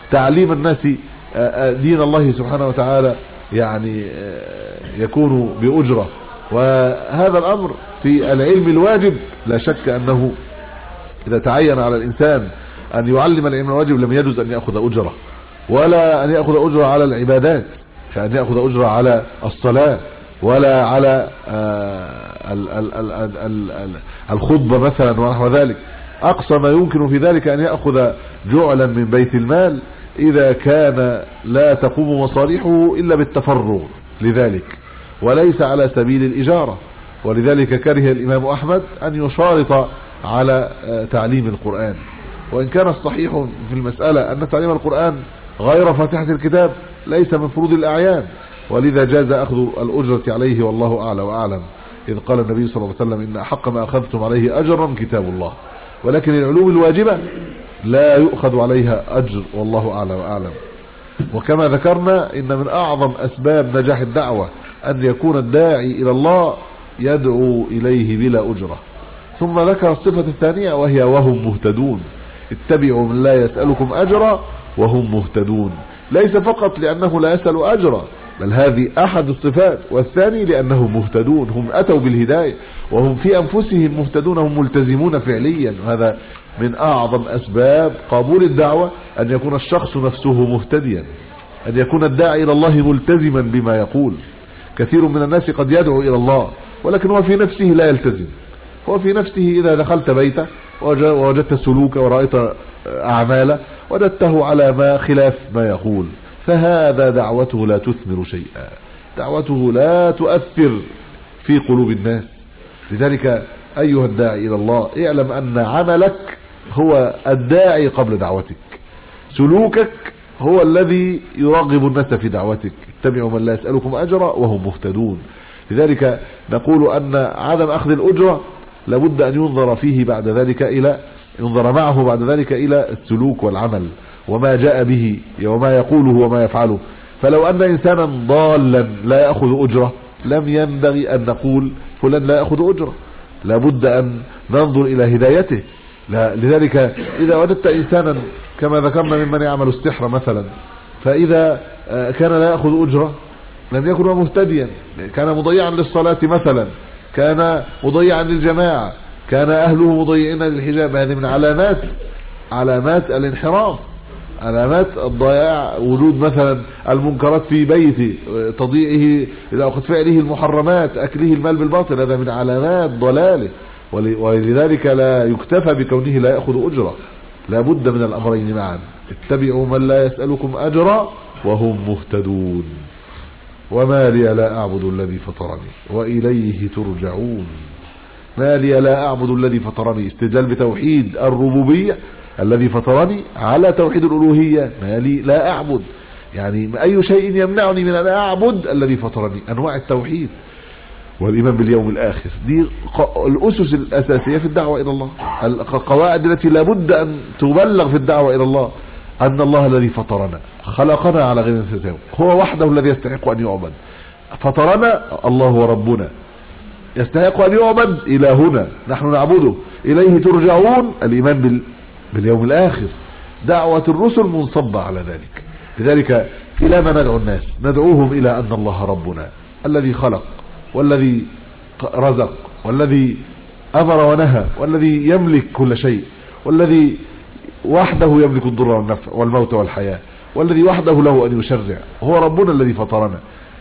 تعليم الناس دين الله سبحانه وتعالى يعني يكون بأجرة. وهذا الأمر في العلم الواجب لا شك أنه إذا تعين على الإنسان أن يعلم العلم الواجب لم يجوز أن يأخذ أجرة، ولا أن يأخذ أجرة على العبادات كأن يأخذ أجرة على الصلاة، ولا على الخطبة مثلا ونحو ذلك. أقصى ما يمكن في ذلك أن يأخذ جعلا من بيت المال إذا كان لا تقوم مصالحه إلا بالتفرغ لذلك وليس على سبيل الإجارة. ولذلك كره الإمام أحمد أن يشارط على تعليم القرآن، وإن كان الصحيح في المسألة أن تعليم القرآن غير فاتحة الكتاب ليس من فروض الأعيان، ولذا جاز أخذ الأجرة عليه والله أعلى وأعلم، إذ قال النبي صلى الله عليه وسلم إن أحق ما أخذتم عليه أجرا كتاب الله. ولكن العلوم الواجبة لا يؤخذ عليها أجر والله أعلى وأعلم. وكما ذكرنا إن من أعظم أسباب نجاح الدعوة أن يكون الداعي إلى الله يدعو إليه بلا أجرة. ثم ذكر الصفة الثانية وهي وهم مهتدون، اتبعوا من لا يسألكم أجرا وهم مهتدون، ليس فقط لأنه لا يسأل أجرا بل هذه أحد الصفات، والثاني لأنهم مهتدون، هم أتوا بالهداية وهم في أنفسهم مهتدون، هم ملتزمون فعليا. وهذا من أعظم أسباب قبول الدعوة أن يكون الشخص نفسه مهتديا، أن يكون الداعي إلى الله ملتزما بما يقول. كثير من الناس قد يدعو إلى الله ولكن هو في نفسه لا يلتزم، هو في نفسه إذا دخلت بيته ووجدت سلوك ورأيت أعماله وجدته على ما خلاف ما يقول، فهذا دعوته لا تثمر شيئا، دعوته لا تؤثر في قلوب الناس. لذلك أيها الداعي إلى الله اعلم أن عملك هو الداعي قبل دعوتك، سلوكك هو الذي يرغب الناس في دعوتك، اتبعوا من لا يسألكم أجرا وهم مهتدون. لذلك نقول أن عدم أخذ الأجرة لابد أن ينظر فيه بعد ذلك إلى ينظر معه بعد ذلك إلى السلوك والعمل وما جاء به وما يقوله وما يفعله. فلو أن إنسانا ضالا لا يأخذ أجرة لم ينبغي أن نقول فلان لا يأخذ أجرة، لابد أن ننظر إلى هدايته. لذلك إذا وجدت إنسانا كما ذكرنا ممن يعمل السحر مثلا، فإذا كان لا يأخذ أجرة لم يكن مهتديا، كان مضيعا للصلاة مثلا، كان مضيعا للجماعة، كان أهله مضيعين للحجاب، هذه من علامات علامات الانحراف، علامات الضياع. وجود مثلا المنكرات في بيته، تضييعه إلى أخذ فعله المحرمات، أكله المال بالباطل، هذا من علامات ضلاله. ولذلك لا يكتفى بكونه لا يأخذ أجرة، لا بد من الأمرين معا، اتبعوا من لا يسألكم أجرا وهم مهتدون. وما لي لا أعبد الذي فطرني وإليه ترجعون. ما لي لا أعبد الذي فطرني، استدلال بتوحيد الربوبية الذي فطرني على توحيد الألوهية. ما لي لا أعبد، يعني أي شيء يمنعني من أن أعبد الذي فطرني، أنواع التوحيد والإيمان باليوم الآخر، دي الأسس الأساسية في الدعوة إلى الله، القواعد التي لابد أن تبلغ في الدعوة إلى الله. أن الله الذي فطرنا خلقنا على غير نسيته، هو وحده الذي يستحق أن يعبد. فطرنا الله وربنا، يستحق أن يعبد إلهنا، نحن نعبده. إليه ترجعون، الإيمان بال... باليوم الآخر. دعوة الرسل منصبة على ذلك. لذلك إلى ما ندعو الناس؟ ندعوهم إلى أن الله ربنا الذي خلق والذي رزق والذي أمر ونهى والذي يملك كل شيء والذي وحده يملك الضر والنفع والموت والحياة والذي وحده له أن يشرع، هو ربنا الذي فطرنا.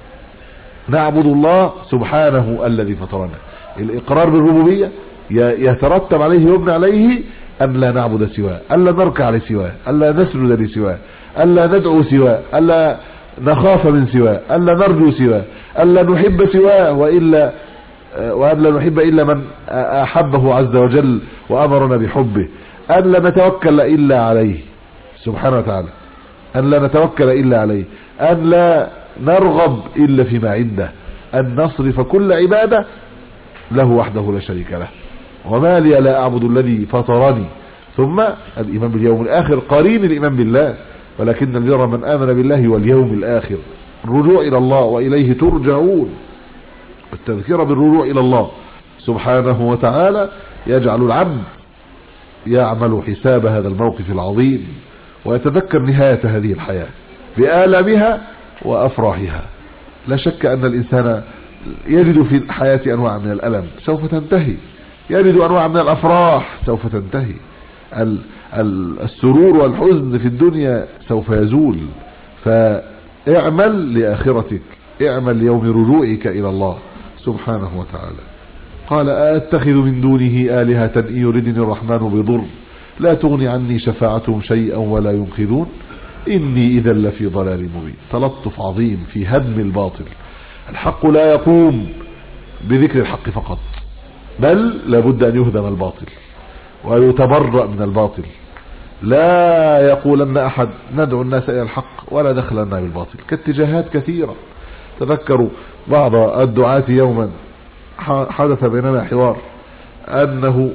نعبد الله سبحانه الذي فطرنا. الإقرار بالربوبية يترتب عليه ويبنى عليه أن لا نعبد سواه، أن لا نركع لسواه، أن لا نسجد لسواه، أن لا ندعو سواه، أن لا نخاف من سواه، أن لا نرجو سواه، أن لا نحب سواه، وإلا وأن لا نحب إلا من أحبه عز وجل وأمرنا بحبه، أن لا نتوكل إلا عليه سبحانه وتعالى، أن لا نتوكل إلا عليه، أن لا نرغب إلا فيما عنده، أن نصرف كل عبادة له وحده لا شريك له. وما لي لا أعبد الذي فطرني. ثم الإيمان باليوم الآخر قرين الإيمان بالله، ولكن البر من آمن بالله واليوم الآخر. الرجوع إلى الله وإليه ترجعون، التذكير بالرجوع إلى الله سبحانه وتعالى يجعل العبد يعمل حساب هذا الموقف العظيم ويتذكر نهاية هذه الحياة بآلامها وأفراحها. لا شك أن الإنسان يجد في الحياة أنواع من الألم سوف تنتهي، يجد أنواع من الأفراح سوف تنتهي. السرور والحزن في الدنيا سوف يزول. فاعمل لآخرتك، اعمل ليوم رجوعك إلى الله سبحانه وتعالى. قال أتخذ من دونه آلهة إن يردني الرحمن بضر لا تغني عني شفاعتهم شيئا ولا ينقذون إني إذا لفي ضلال مبين. تلطف عظيم في هدم الباطل. الحق لا يقوم بذكر الحق فقط، بل لابد أن يهدم الباطل ويتبرأ من الباطل. لا يقولن أحد ندعو الناس إلى الحق ولا دخل لنا بالباطل، كاتجاهات كثيرة. تذكروا بعض الدعاة يوما حدث بيننا حوار أنه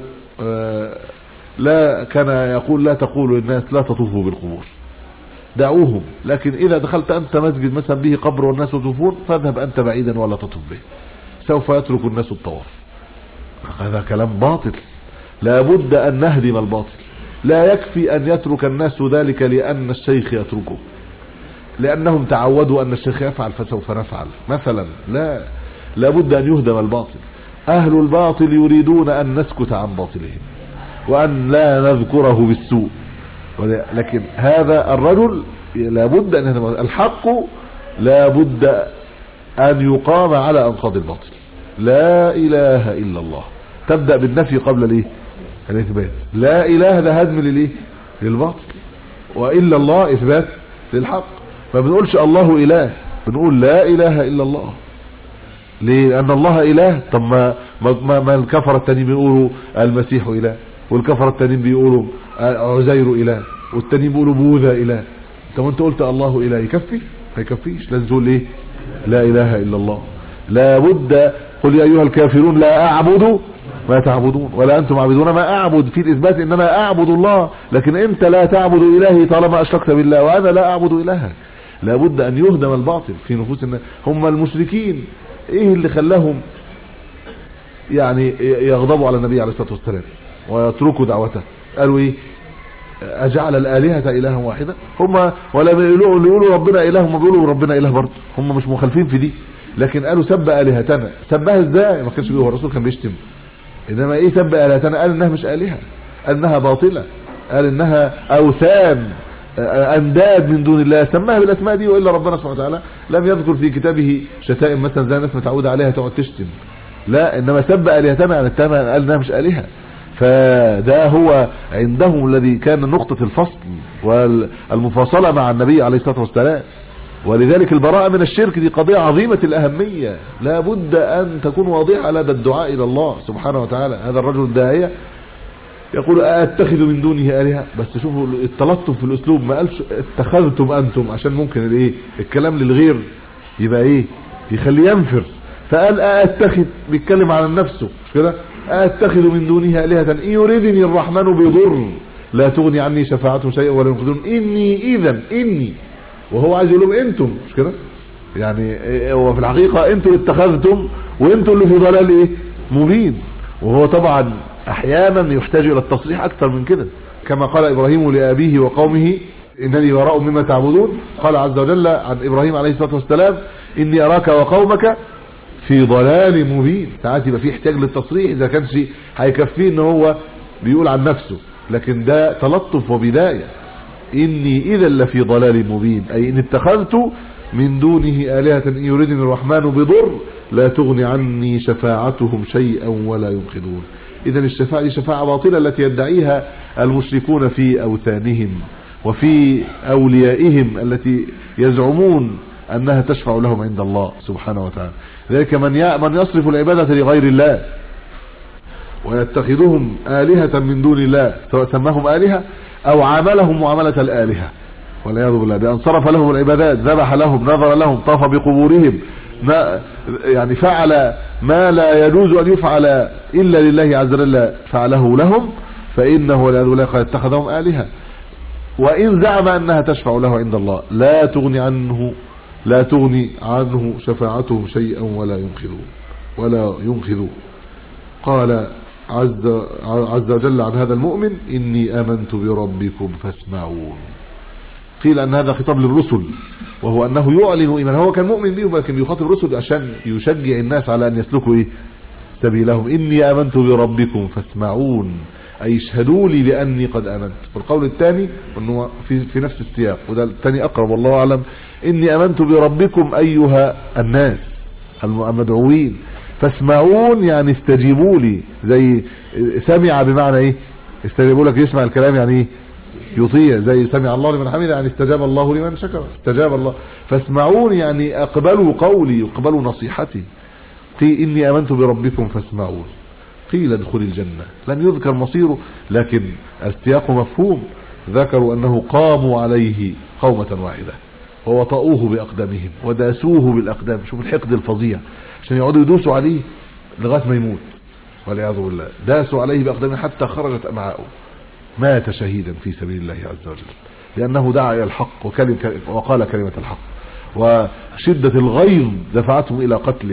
لا كان يقول لا تقولوا للناس لا تطوفوا بالقبور، دعوهم، لكن إذا دخلت أنت مسجد مثلا به قبر والناس يطوفون فاذهب أنت بعيدا ولا تطوف به، سوف يترك الناس الطواف. هذا كلام باطل. لا بد أن نهدم الباطل. لا يكفي أن يترك الناس ذلك لأن الشيخ يتركه، لأنهم تعودوا أن الشيخ يفعل فسوف نفعل مثلا. لا، لا بد أن يهدم الباطل. أهل الباطل يريدون أن نسكت عن باطلهم وأن لا نذكره بالسوء، لكن هذا الرجل لا بد أن يهدم الحق. لا بد أن يقام على أنقاض الباطل. لا إله إلا الله تبدأ بالنفي قبل الايه الاثبات. لا اله ده هدم للايه للباطل، والا الله اثبات للحق. ما بنقولش الله اله، بنقول لا اله الا الله. ليه؟ لان الله اله. طب ما ما, ما الكفر التانيين بيقولوا المسيح اله، والكفر التانيين بيقولوا عزير اله، والتانيين بيقولوا بوذا اله. طب انت قلت الله اله، يكفي؟ ما يكفيش. لازم تقول ايه؟ لا اله الا الله. لا بد. قل يا ايها الكافرون لا اعبد ما تعبدون ولا انتم عابدون ما اعبد، في الاثبات انما اعبد الله، لكن انت لا تعبد الهي طالما اشركت بالله، وانا لا اعبد الهك. لابد ان يهدم الباطل في نفوس الناس. هم المشركين ايه اللي خلاهم يعني يغضبوا على النبي عليه الصلاه والسلام ويتركوا دعوته؟ قالوا ايه؟ اجعل الالهه الها واحده. هم ولا بيقولوا يقولوا ربنا اله، هم بيقولوا ربنا اله برضه، هم مش مخالفين في دي، لكن قالوا سب الهتنا. سبها ازاي؟ ما كانش بيقول، الرسول كان بيشتم. انما ايه سب الهتنا؟ قال انها مش الهه، قال انها باطله، قال انها اوثان انداد من دون الله، سماها بالاسماء دي. والا ربنا سبحانه وتعالى لم يذكر في كتابه شتائم مثلا زي الناس متعوده عليها تقعد تشتم. لا، انما سب الهتنا عن التامه، قال انها مش الهه. فده هو عندهم الذي كان نقطه الفصل والمفاصله مع النبي عليه الصلاه والسلام. ولذلك البراءة من الشرك دي قضية عظيمة الأهمية، لا بد أن تكون واضحة لدى الدعاء إلى الله سبحانه وتعالى. هذا الرجل الداعية يقول أتخذ من دونه آلهة، بس شوفوا التلطف في الأسلوب، ما قالش اتخذتم أنتم، عشان ممكن الايه الكلام للغير يبقى ايه يخليه ينفر. فقال أتخذ، بيتكلم عن نفسه مش كده؟ أتخذ من دونه آلهة إن يردني الرحمن بضر لا تغني عني شفاعتهم شيئا ولا ينقذون إني إذا إني، وهو عايز يقول لهم انتم مش كده؟ يعني هو في الحقيقة انتم اتخذتم وانتم اللي في ضلال ايه مبين. وهو طبعا احيانا يحتاج الى التصريح اكثر من كده، كما قال ابراهيم لابيه وقومه انني براء مما تعبدون. قال عز وجل عن ابراهيم عليه الصلاة والسلام اني اراك وقومك في ضلال مبين. ساعات يبقى في احتياج للتصريح، اذا كانش هيكفيه ان هو بيقول عن نفسه، لكن ده تلطف وبداية. إني إذا لفي ضلال مبين، أي إن اتخذت من دونه آلهة إن يردني الرحمن بضر لا تغني عني شفاعتهم شيئا ولا ينقذون. إذا الشفاعة دي شفاعة باطلة التي يدعيها المشركون في أوثانهم وفي أوليائهم التي يزعمون أنها تشفع لهم عند الله سبحانه وتعالى. ذلك من من يصرف العبادة لغير الله ويتخذهم آلهة من دون الله، سواء سماهم آلهة او عاملهم معاملة الآلهة والعياذ بالله، بأن صرف لهم العبادات، ذبح لهم، نظر لهم، طاف بقبورهم، ما يعني فعل ما لا يجوز ان يفعل الا لله عز وجل فعله لهم، فانه والعياذ بالله قد اتخذهم آلهة. وان زعم انها تشفع له عند الله لا تغني عنه لا تغني عنه شفاعتهم شيئا ولا ينقذون ولا ينقذون. قال عز عز وجل عن هذا المؤمن إني آمنت بربكم فاسمعون. قيل أن هذا خطاب للرسل، وهو أنه يعلن إيمان. هو كان مؤمن به ولكن يخاطب الرسل عشان يشجع الناس على أن يسلكوا إيه سبيلهم. إني آمنت بربكم فاسمعون، أي اشهدوا لي بأني قد آمنت. والقول الثاني أنه في, في نفس السياق، وده الثاني أقرب والله أعلم. إني آمنت بربكم أيها الناس المدعوين، فاسمعون يعني استجيبوا لي. زي سمع بمعنى إيه؟ استجيبوا لك، يسمع الكلام يعني إيه؟ يطيع. زي سمع الله لمن حمده يعني استجاب الله لمن شكر، استجاب الله. فاسمعون يعني اقبلوا قولي، اقبلوا نصيحتي. قيل إني آمنت بربكم فاسمعون، قيل ادخل الجنة. لم يذكر مصيره لكن السياق مفهوم. ذكروا أنه قاموا عليه قومة واحدة ووطئوه بأقدامهم وداسوه بالأقدام. شوف الحقد الفظيع، عشان يقعدوا يدوسوا عليه لغاية ما يموت والعياذ بالله. داسوا عليه بأقدامهم حتى خرجت أمعاؤه، مات شهيدا في سبيل الله عز وجل، لأنه دعا إلى الحق وكلم وقال كلمة الحق، وشدة الغيظ دفعتهم إلى قتله.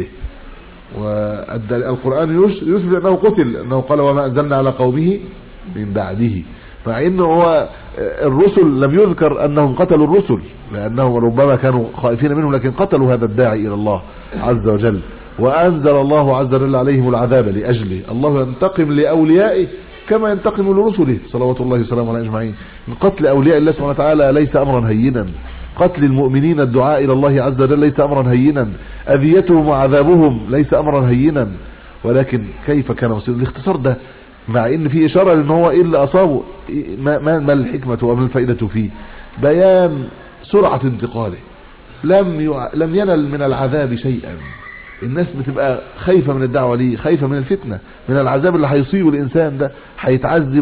والقرآن يثبت أنه قتل، أنه قال وما أنزلنا على قومه من بعده، مع أنه هو الرسل لم يذكر أنهم قتلوا الرسل لأنهم ربما كانوا خائفين منهم، لكن قتلوا هذا الداعي إلى الله عز وجل، وأنزل الله عز وجل عليهم العذاب لأجله. الله ينتقم لأوليائه كما ينتقم لرسله صلوات الله وسلامه عليه اجمعين. من قتل اولياء الله سبحانه وتعالى ليس امرا هينا، قتل المؤمنين الدعاء الى الله عز وجل ليس امرا هينا، اذيتهم وعذابهم ليس امرا هينا. ولكن كيف كان مصير الاختصار ده، مع ان في اشاره ان هو ايه اللي اصابه، ما, ما الحكمه وما الفائده فيه؟ بيان سرعه انتقاله. لم يع... لم ينل من العذاب شيئا. الناس بتبقى خايفة من الدعوة ليه، خايفة من الفتنة، من العذاب اللي هيصيبه الإنسان ده، هيتعذب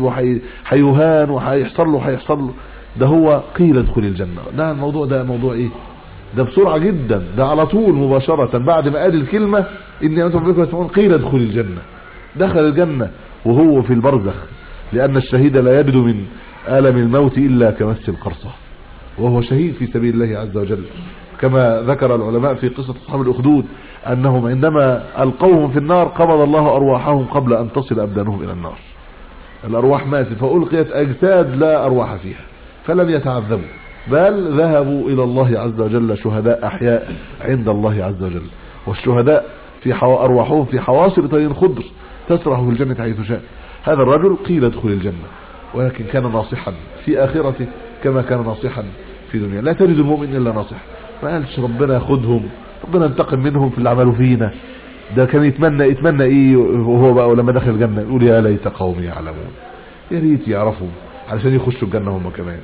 وهيهان وهيحصل له هيحصل له ده. هو قيل ادخل الجنة. ده الموضوع ده موضوع ايه؟ ده بسرعة جدا، ده على طول مباشرة بعد ما قال الكلمة إني أنتم بكم تسمعون قيل ادخل الجنة. دخل الجنة وهو في البرزخ، لأن الشهيد لا يبدو من ألم الموت إلا كمس القرصة، وهو شهيد في سبيل الله عز وجل. كما ذكر العلماء في قصة أصحاب الأخدود أنهم عندما ألقوهم في النار قبض الله أرواحهم قبل أن تصل أبدانهم إلى النار. الأرواح ماتت فألقيت أجساد لا أرواح فيها، فلم يتعذبوا بل ذهبوا إلى الله عز وجل شهداء أحياء عند الله عز وجل. والشهداء في حو... أرواحهم في حواصل طير خضر تسرح في الجنة حيث شاء. هذا الرجل قيل ادخل الجنة، ولكن كان ناصحا في آخرته كما كان ناصحا في دنيا. لا تجد المؤمن إلا ناصح. ما قالش ربنا ياخدهم، ربنا ينتقم منهم في اللي عملوا فينا. ده كان يتمنى يتمنى ايه وهو بقى لما دخل الجنة يقول يا ليت قومي يعلمون، يا ريت يعرفوا علشان يخشوا الجنة هم كمان.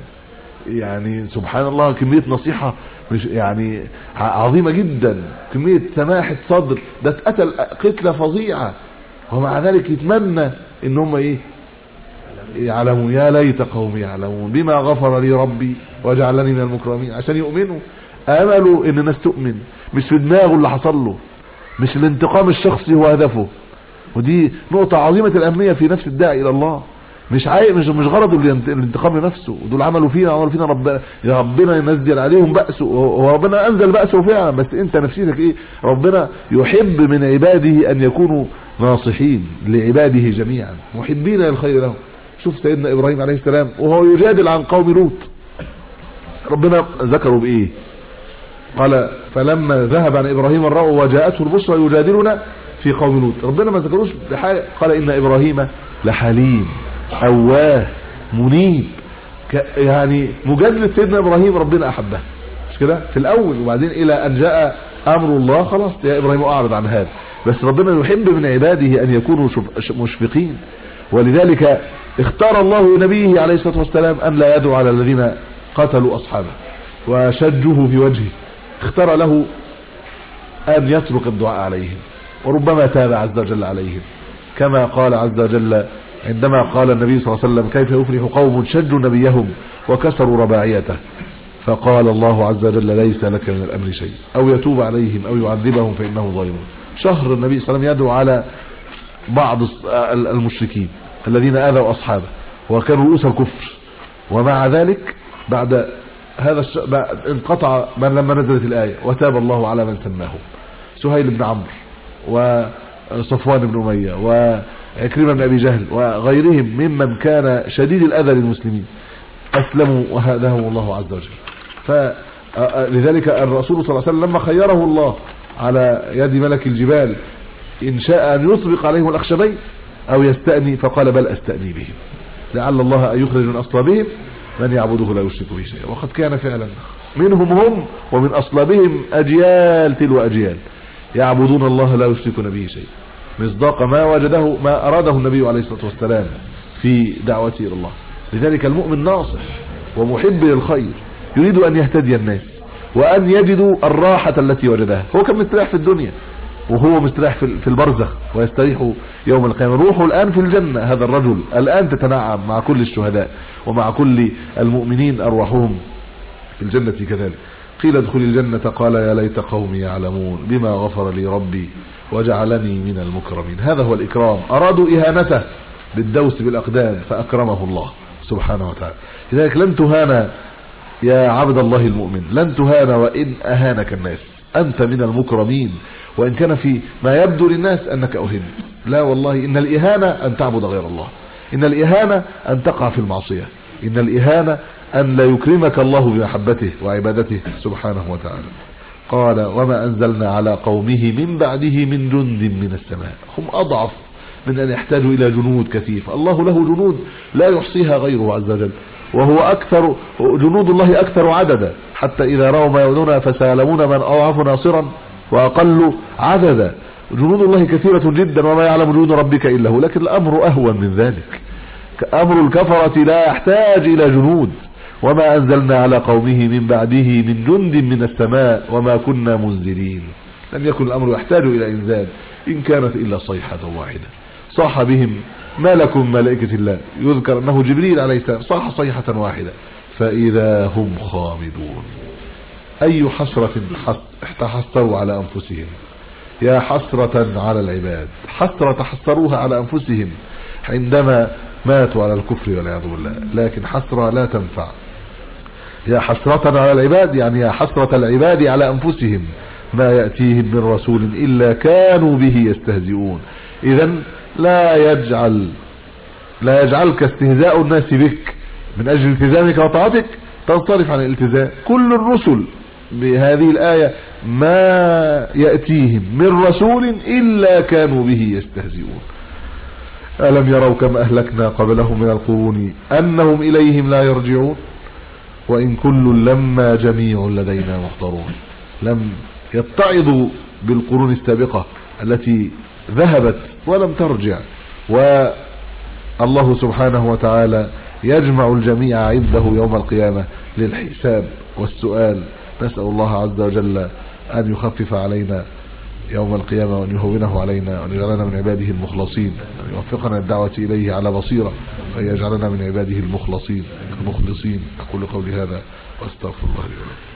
يعني سبحان الله، كمية نصيحة مش يعني عظيمة جدا، كمية سماحة صدر. ده اتقتل قتلة فظيعة ومع ذلك يتمنى ان هم ايه يعلمون، يا ليت قومي يعلمون بما غفر لي ربي وجعلني من المكرمين. عشان يؤمنوا، املوا ان الناس تؤمن، مش في دماغه اللي حصل له، مش الانتقام الشخصي هو هدفه. ودي نقطة عظيمة الأهمية في نفس الداعي إلى الله. مش عاي... مش مش غرضه الانتقام لنفسه، ودول عملوا فينا عملوا فينا ربنا يا ربنا ينزل عليهم بأسه، وربنا أنزل بأسه فعلا. بس أنت نفسيتك إيه؟ ربنا يحب من عباده أن يكونوا ناصحين لعباده جميعا محبين للخير لهم. شوف سيدنا إبراهيم عليه السلام وهو يجادل عن قوم لوط، ربنا ذكروا بإيه؟ قال فلما ذهب عن إبراهيم الرأي وجاءته البشرى يجادلنا في قوم لوط. ربنا ما ذكروش بحاجة، قال إن إبراهيم لحليم أواه منيب. يعني مجادلة سيدنا إبراهيم ربنا أحبه، مش كده في الأول، وبعدين إلى أن جاء أمر الله خلاص يا إبراهيم أعرض عن هذا. بس ربنا يحب من عباده أن يكونوا مشفقين، ولذلك اختار الله نبيه عليه الصلاة والسلام أن لا يدعو على الذين قتلوا أصحابه وشجوه في وجهه. اختار له أن يترك الدعاء عليهم، وربما تاب عز وجل عليهم، كما قال عز وجل عندما قال النبي صلى الله عليه وسلم كيف يفلح قوم شجوا نبيهم وكسروا رباعيته، فقال الله عز وجل ليس لك من الأمر شيء أو يتوب عليهم أو يعذبهم فإنه ظالمون. شهر النبي صلى الله عليه وسلم يدعو على بعض المشركين الذين آذوا أصحابه وكانوا رؤوس الكفر، ومع ذلك بعد هذا الش... انقطع من لما نزلت الآية وتاب الله على من سماهم. سهيل بن عمرو وصفوان بن أمية وعكرمة بن أبي جهل وغيرهم ممن كان شديد الأذى للمسلمين أسلموا وهداهم الله عز وجل. فلذلك الرسول صلى الله عليه وسلم لما خيره الله على يد ملك الجبال إن شاء أن يطبق عليهم الأخشبين أو يستأني، فقال بل أستأني بهم لعل الله أن يخرج من أصلابهم من يعبده لا يشرك به شيئا. وقد كان فعلا منهم هم ومن أصلابهم أجيال تلو أجيال يعبدون الله لا يشركون به شيئا، مصداق ما وجده ما أراده النبي عليه الصلاة والسلام في دعوته إلى الله. لذلك المؤمن ناصح ومحب للخير يريد أن يهتدي الناس وأن يجدوا الراحة التي وجدها. هو كان مستريح في الدنيا وهو مستريح في البرزخ ويستريح يوم القيامة. روحه الآن في الجنة، هذا الرجل الآن تتنعم مع كل الشهداء ومع كل المؤمنين أرواحهم في الجنة كذلك. قيل ادخل الجنة قال يا ليت قومي يعلمون بما غفر لي ربي وجعلني من المكرمين. هذا هو الإكرام. أرادوا إهانته بالدوس بالأقدام فأكرمه الله سبحانه وتعالى. لذلك لن تهان يا عبد الله المؤمن، لن تهان وإن أهانك الناس، أنت من المكرمين وإن كان في ما يبدو للناس أنك أهنت. لا والله، إن الإهانة أن تعبد غير الله، إن الإهانة أن تقع في المعصية، إن الإهانة أن لا يكرمك الله بمحبته وعبادته سبحانه وتعالى. قال وما أنزلنا على قومه من بعده من جند من السماء. هم أضعف من أن يحتاجوا إلى جنود كثيفة. الله له جنود لا يحصيها غيره عز وجل، وهو أكثر جنود الله أكثر عددا، حتى إذا رأوا ما يؤذون فسيعلمون من أضعف ناصرا وأقل عددا. جنود الله كثيرة جدا وما يعلم جنود ربك إلا هو. لكن الأمر أهون من ذلك، أمر الكفرة لا يحتاج إلى جنود. وما أنزلنا على قومه من بعده من جند من السماء وما كنا منزلين. لم يكن الأمر يحتاج إلى إنزال، إن كانت إلا صيحة واحدة صاح بهم ملك من ملائكة الله، يذكر أنه جبريل عليه السلام، صاح صيحة واحدة فإذا هم خامدون. أي حسرة تحسروا على أنفسهم، يا حسرة على العباد، حسرة تحسروها على أنفسهم عندما ماتوا على الكفر والعياذ بالله، لكن حسرة لا تنفع. يا حسرة على العباد يعني يا حسرة العباد على أنفسهم ما يأتيهم من رسول إلا كانوا به يستهزئون. إذن لا يجعل لا يجعلك استهزاء الناس بك من أجل التزامك وطاعتك تنصرف عن الالتزام. كل الرسل بهذه الآية ما يأتيهم من رسول إلا كانوا به يستهزئون. ألم يروا كم أهلكنا قبلهم من القرون أنهم إليهم لا يرجعون وإن كل لما جميع لدينا محضرون. لم يتعظوا بالقرون السابقة التي ذهبت ولم ترجع، والله سبحانه وتعالى يجمع الجميع عنده يوم القيامة للحساب والسؤال. نسأل الله عز وجل أن يخفف علينا يوم القيامة وأن يهونه علينا وأن يجعلنا من عباده المخلصين، أن يوفقنا الدعوة إليه على بصيرة وأن يجعلنا من عباده المخلصين المخلصين. أقول قولي هذا وأستغفر الله لي ولكم.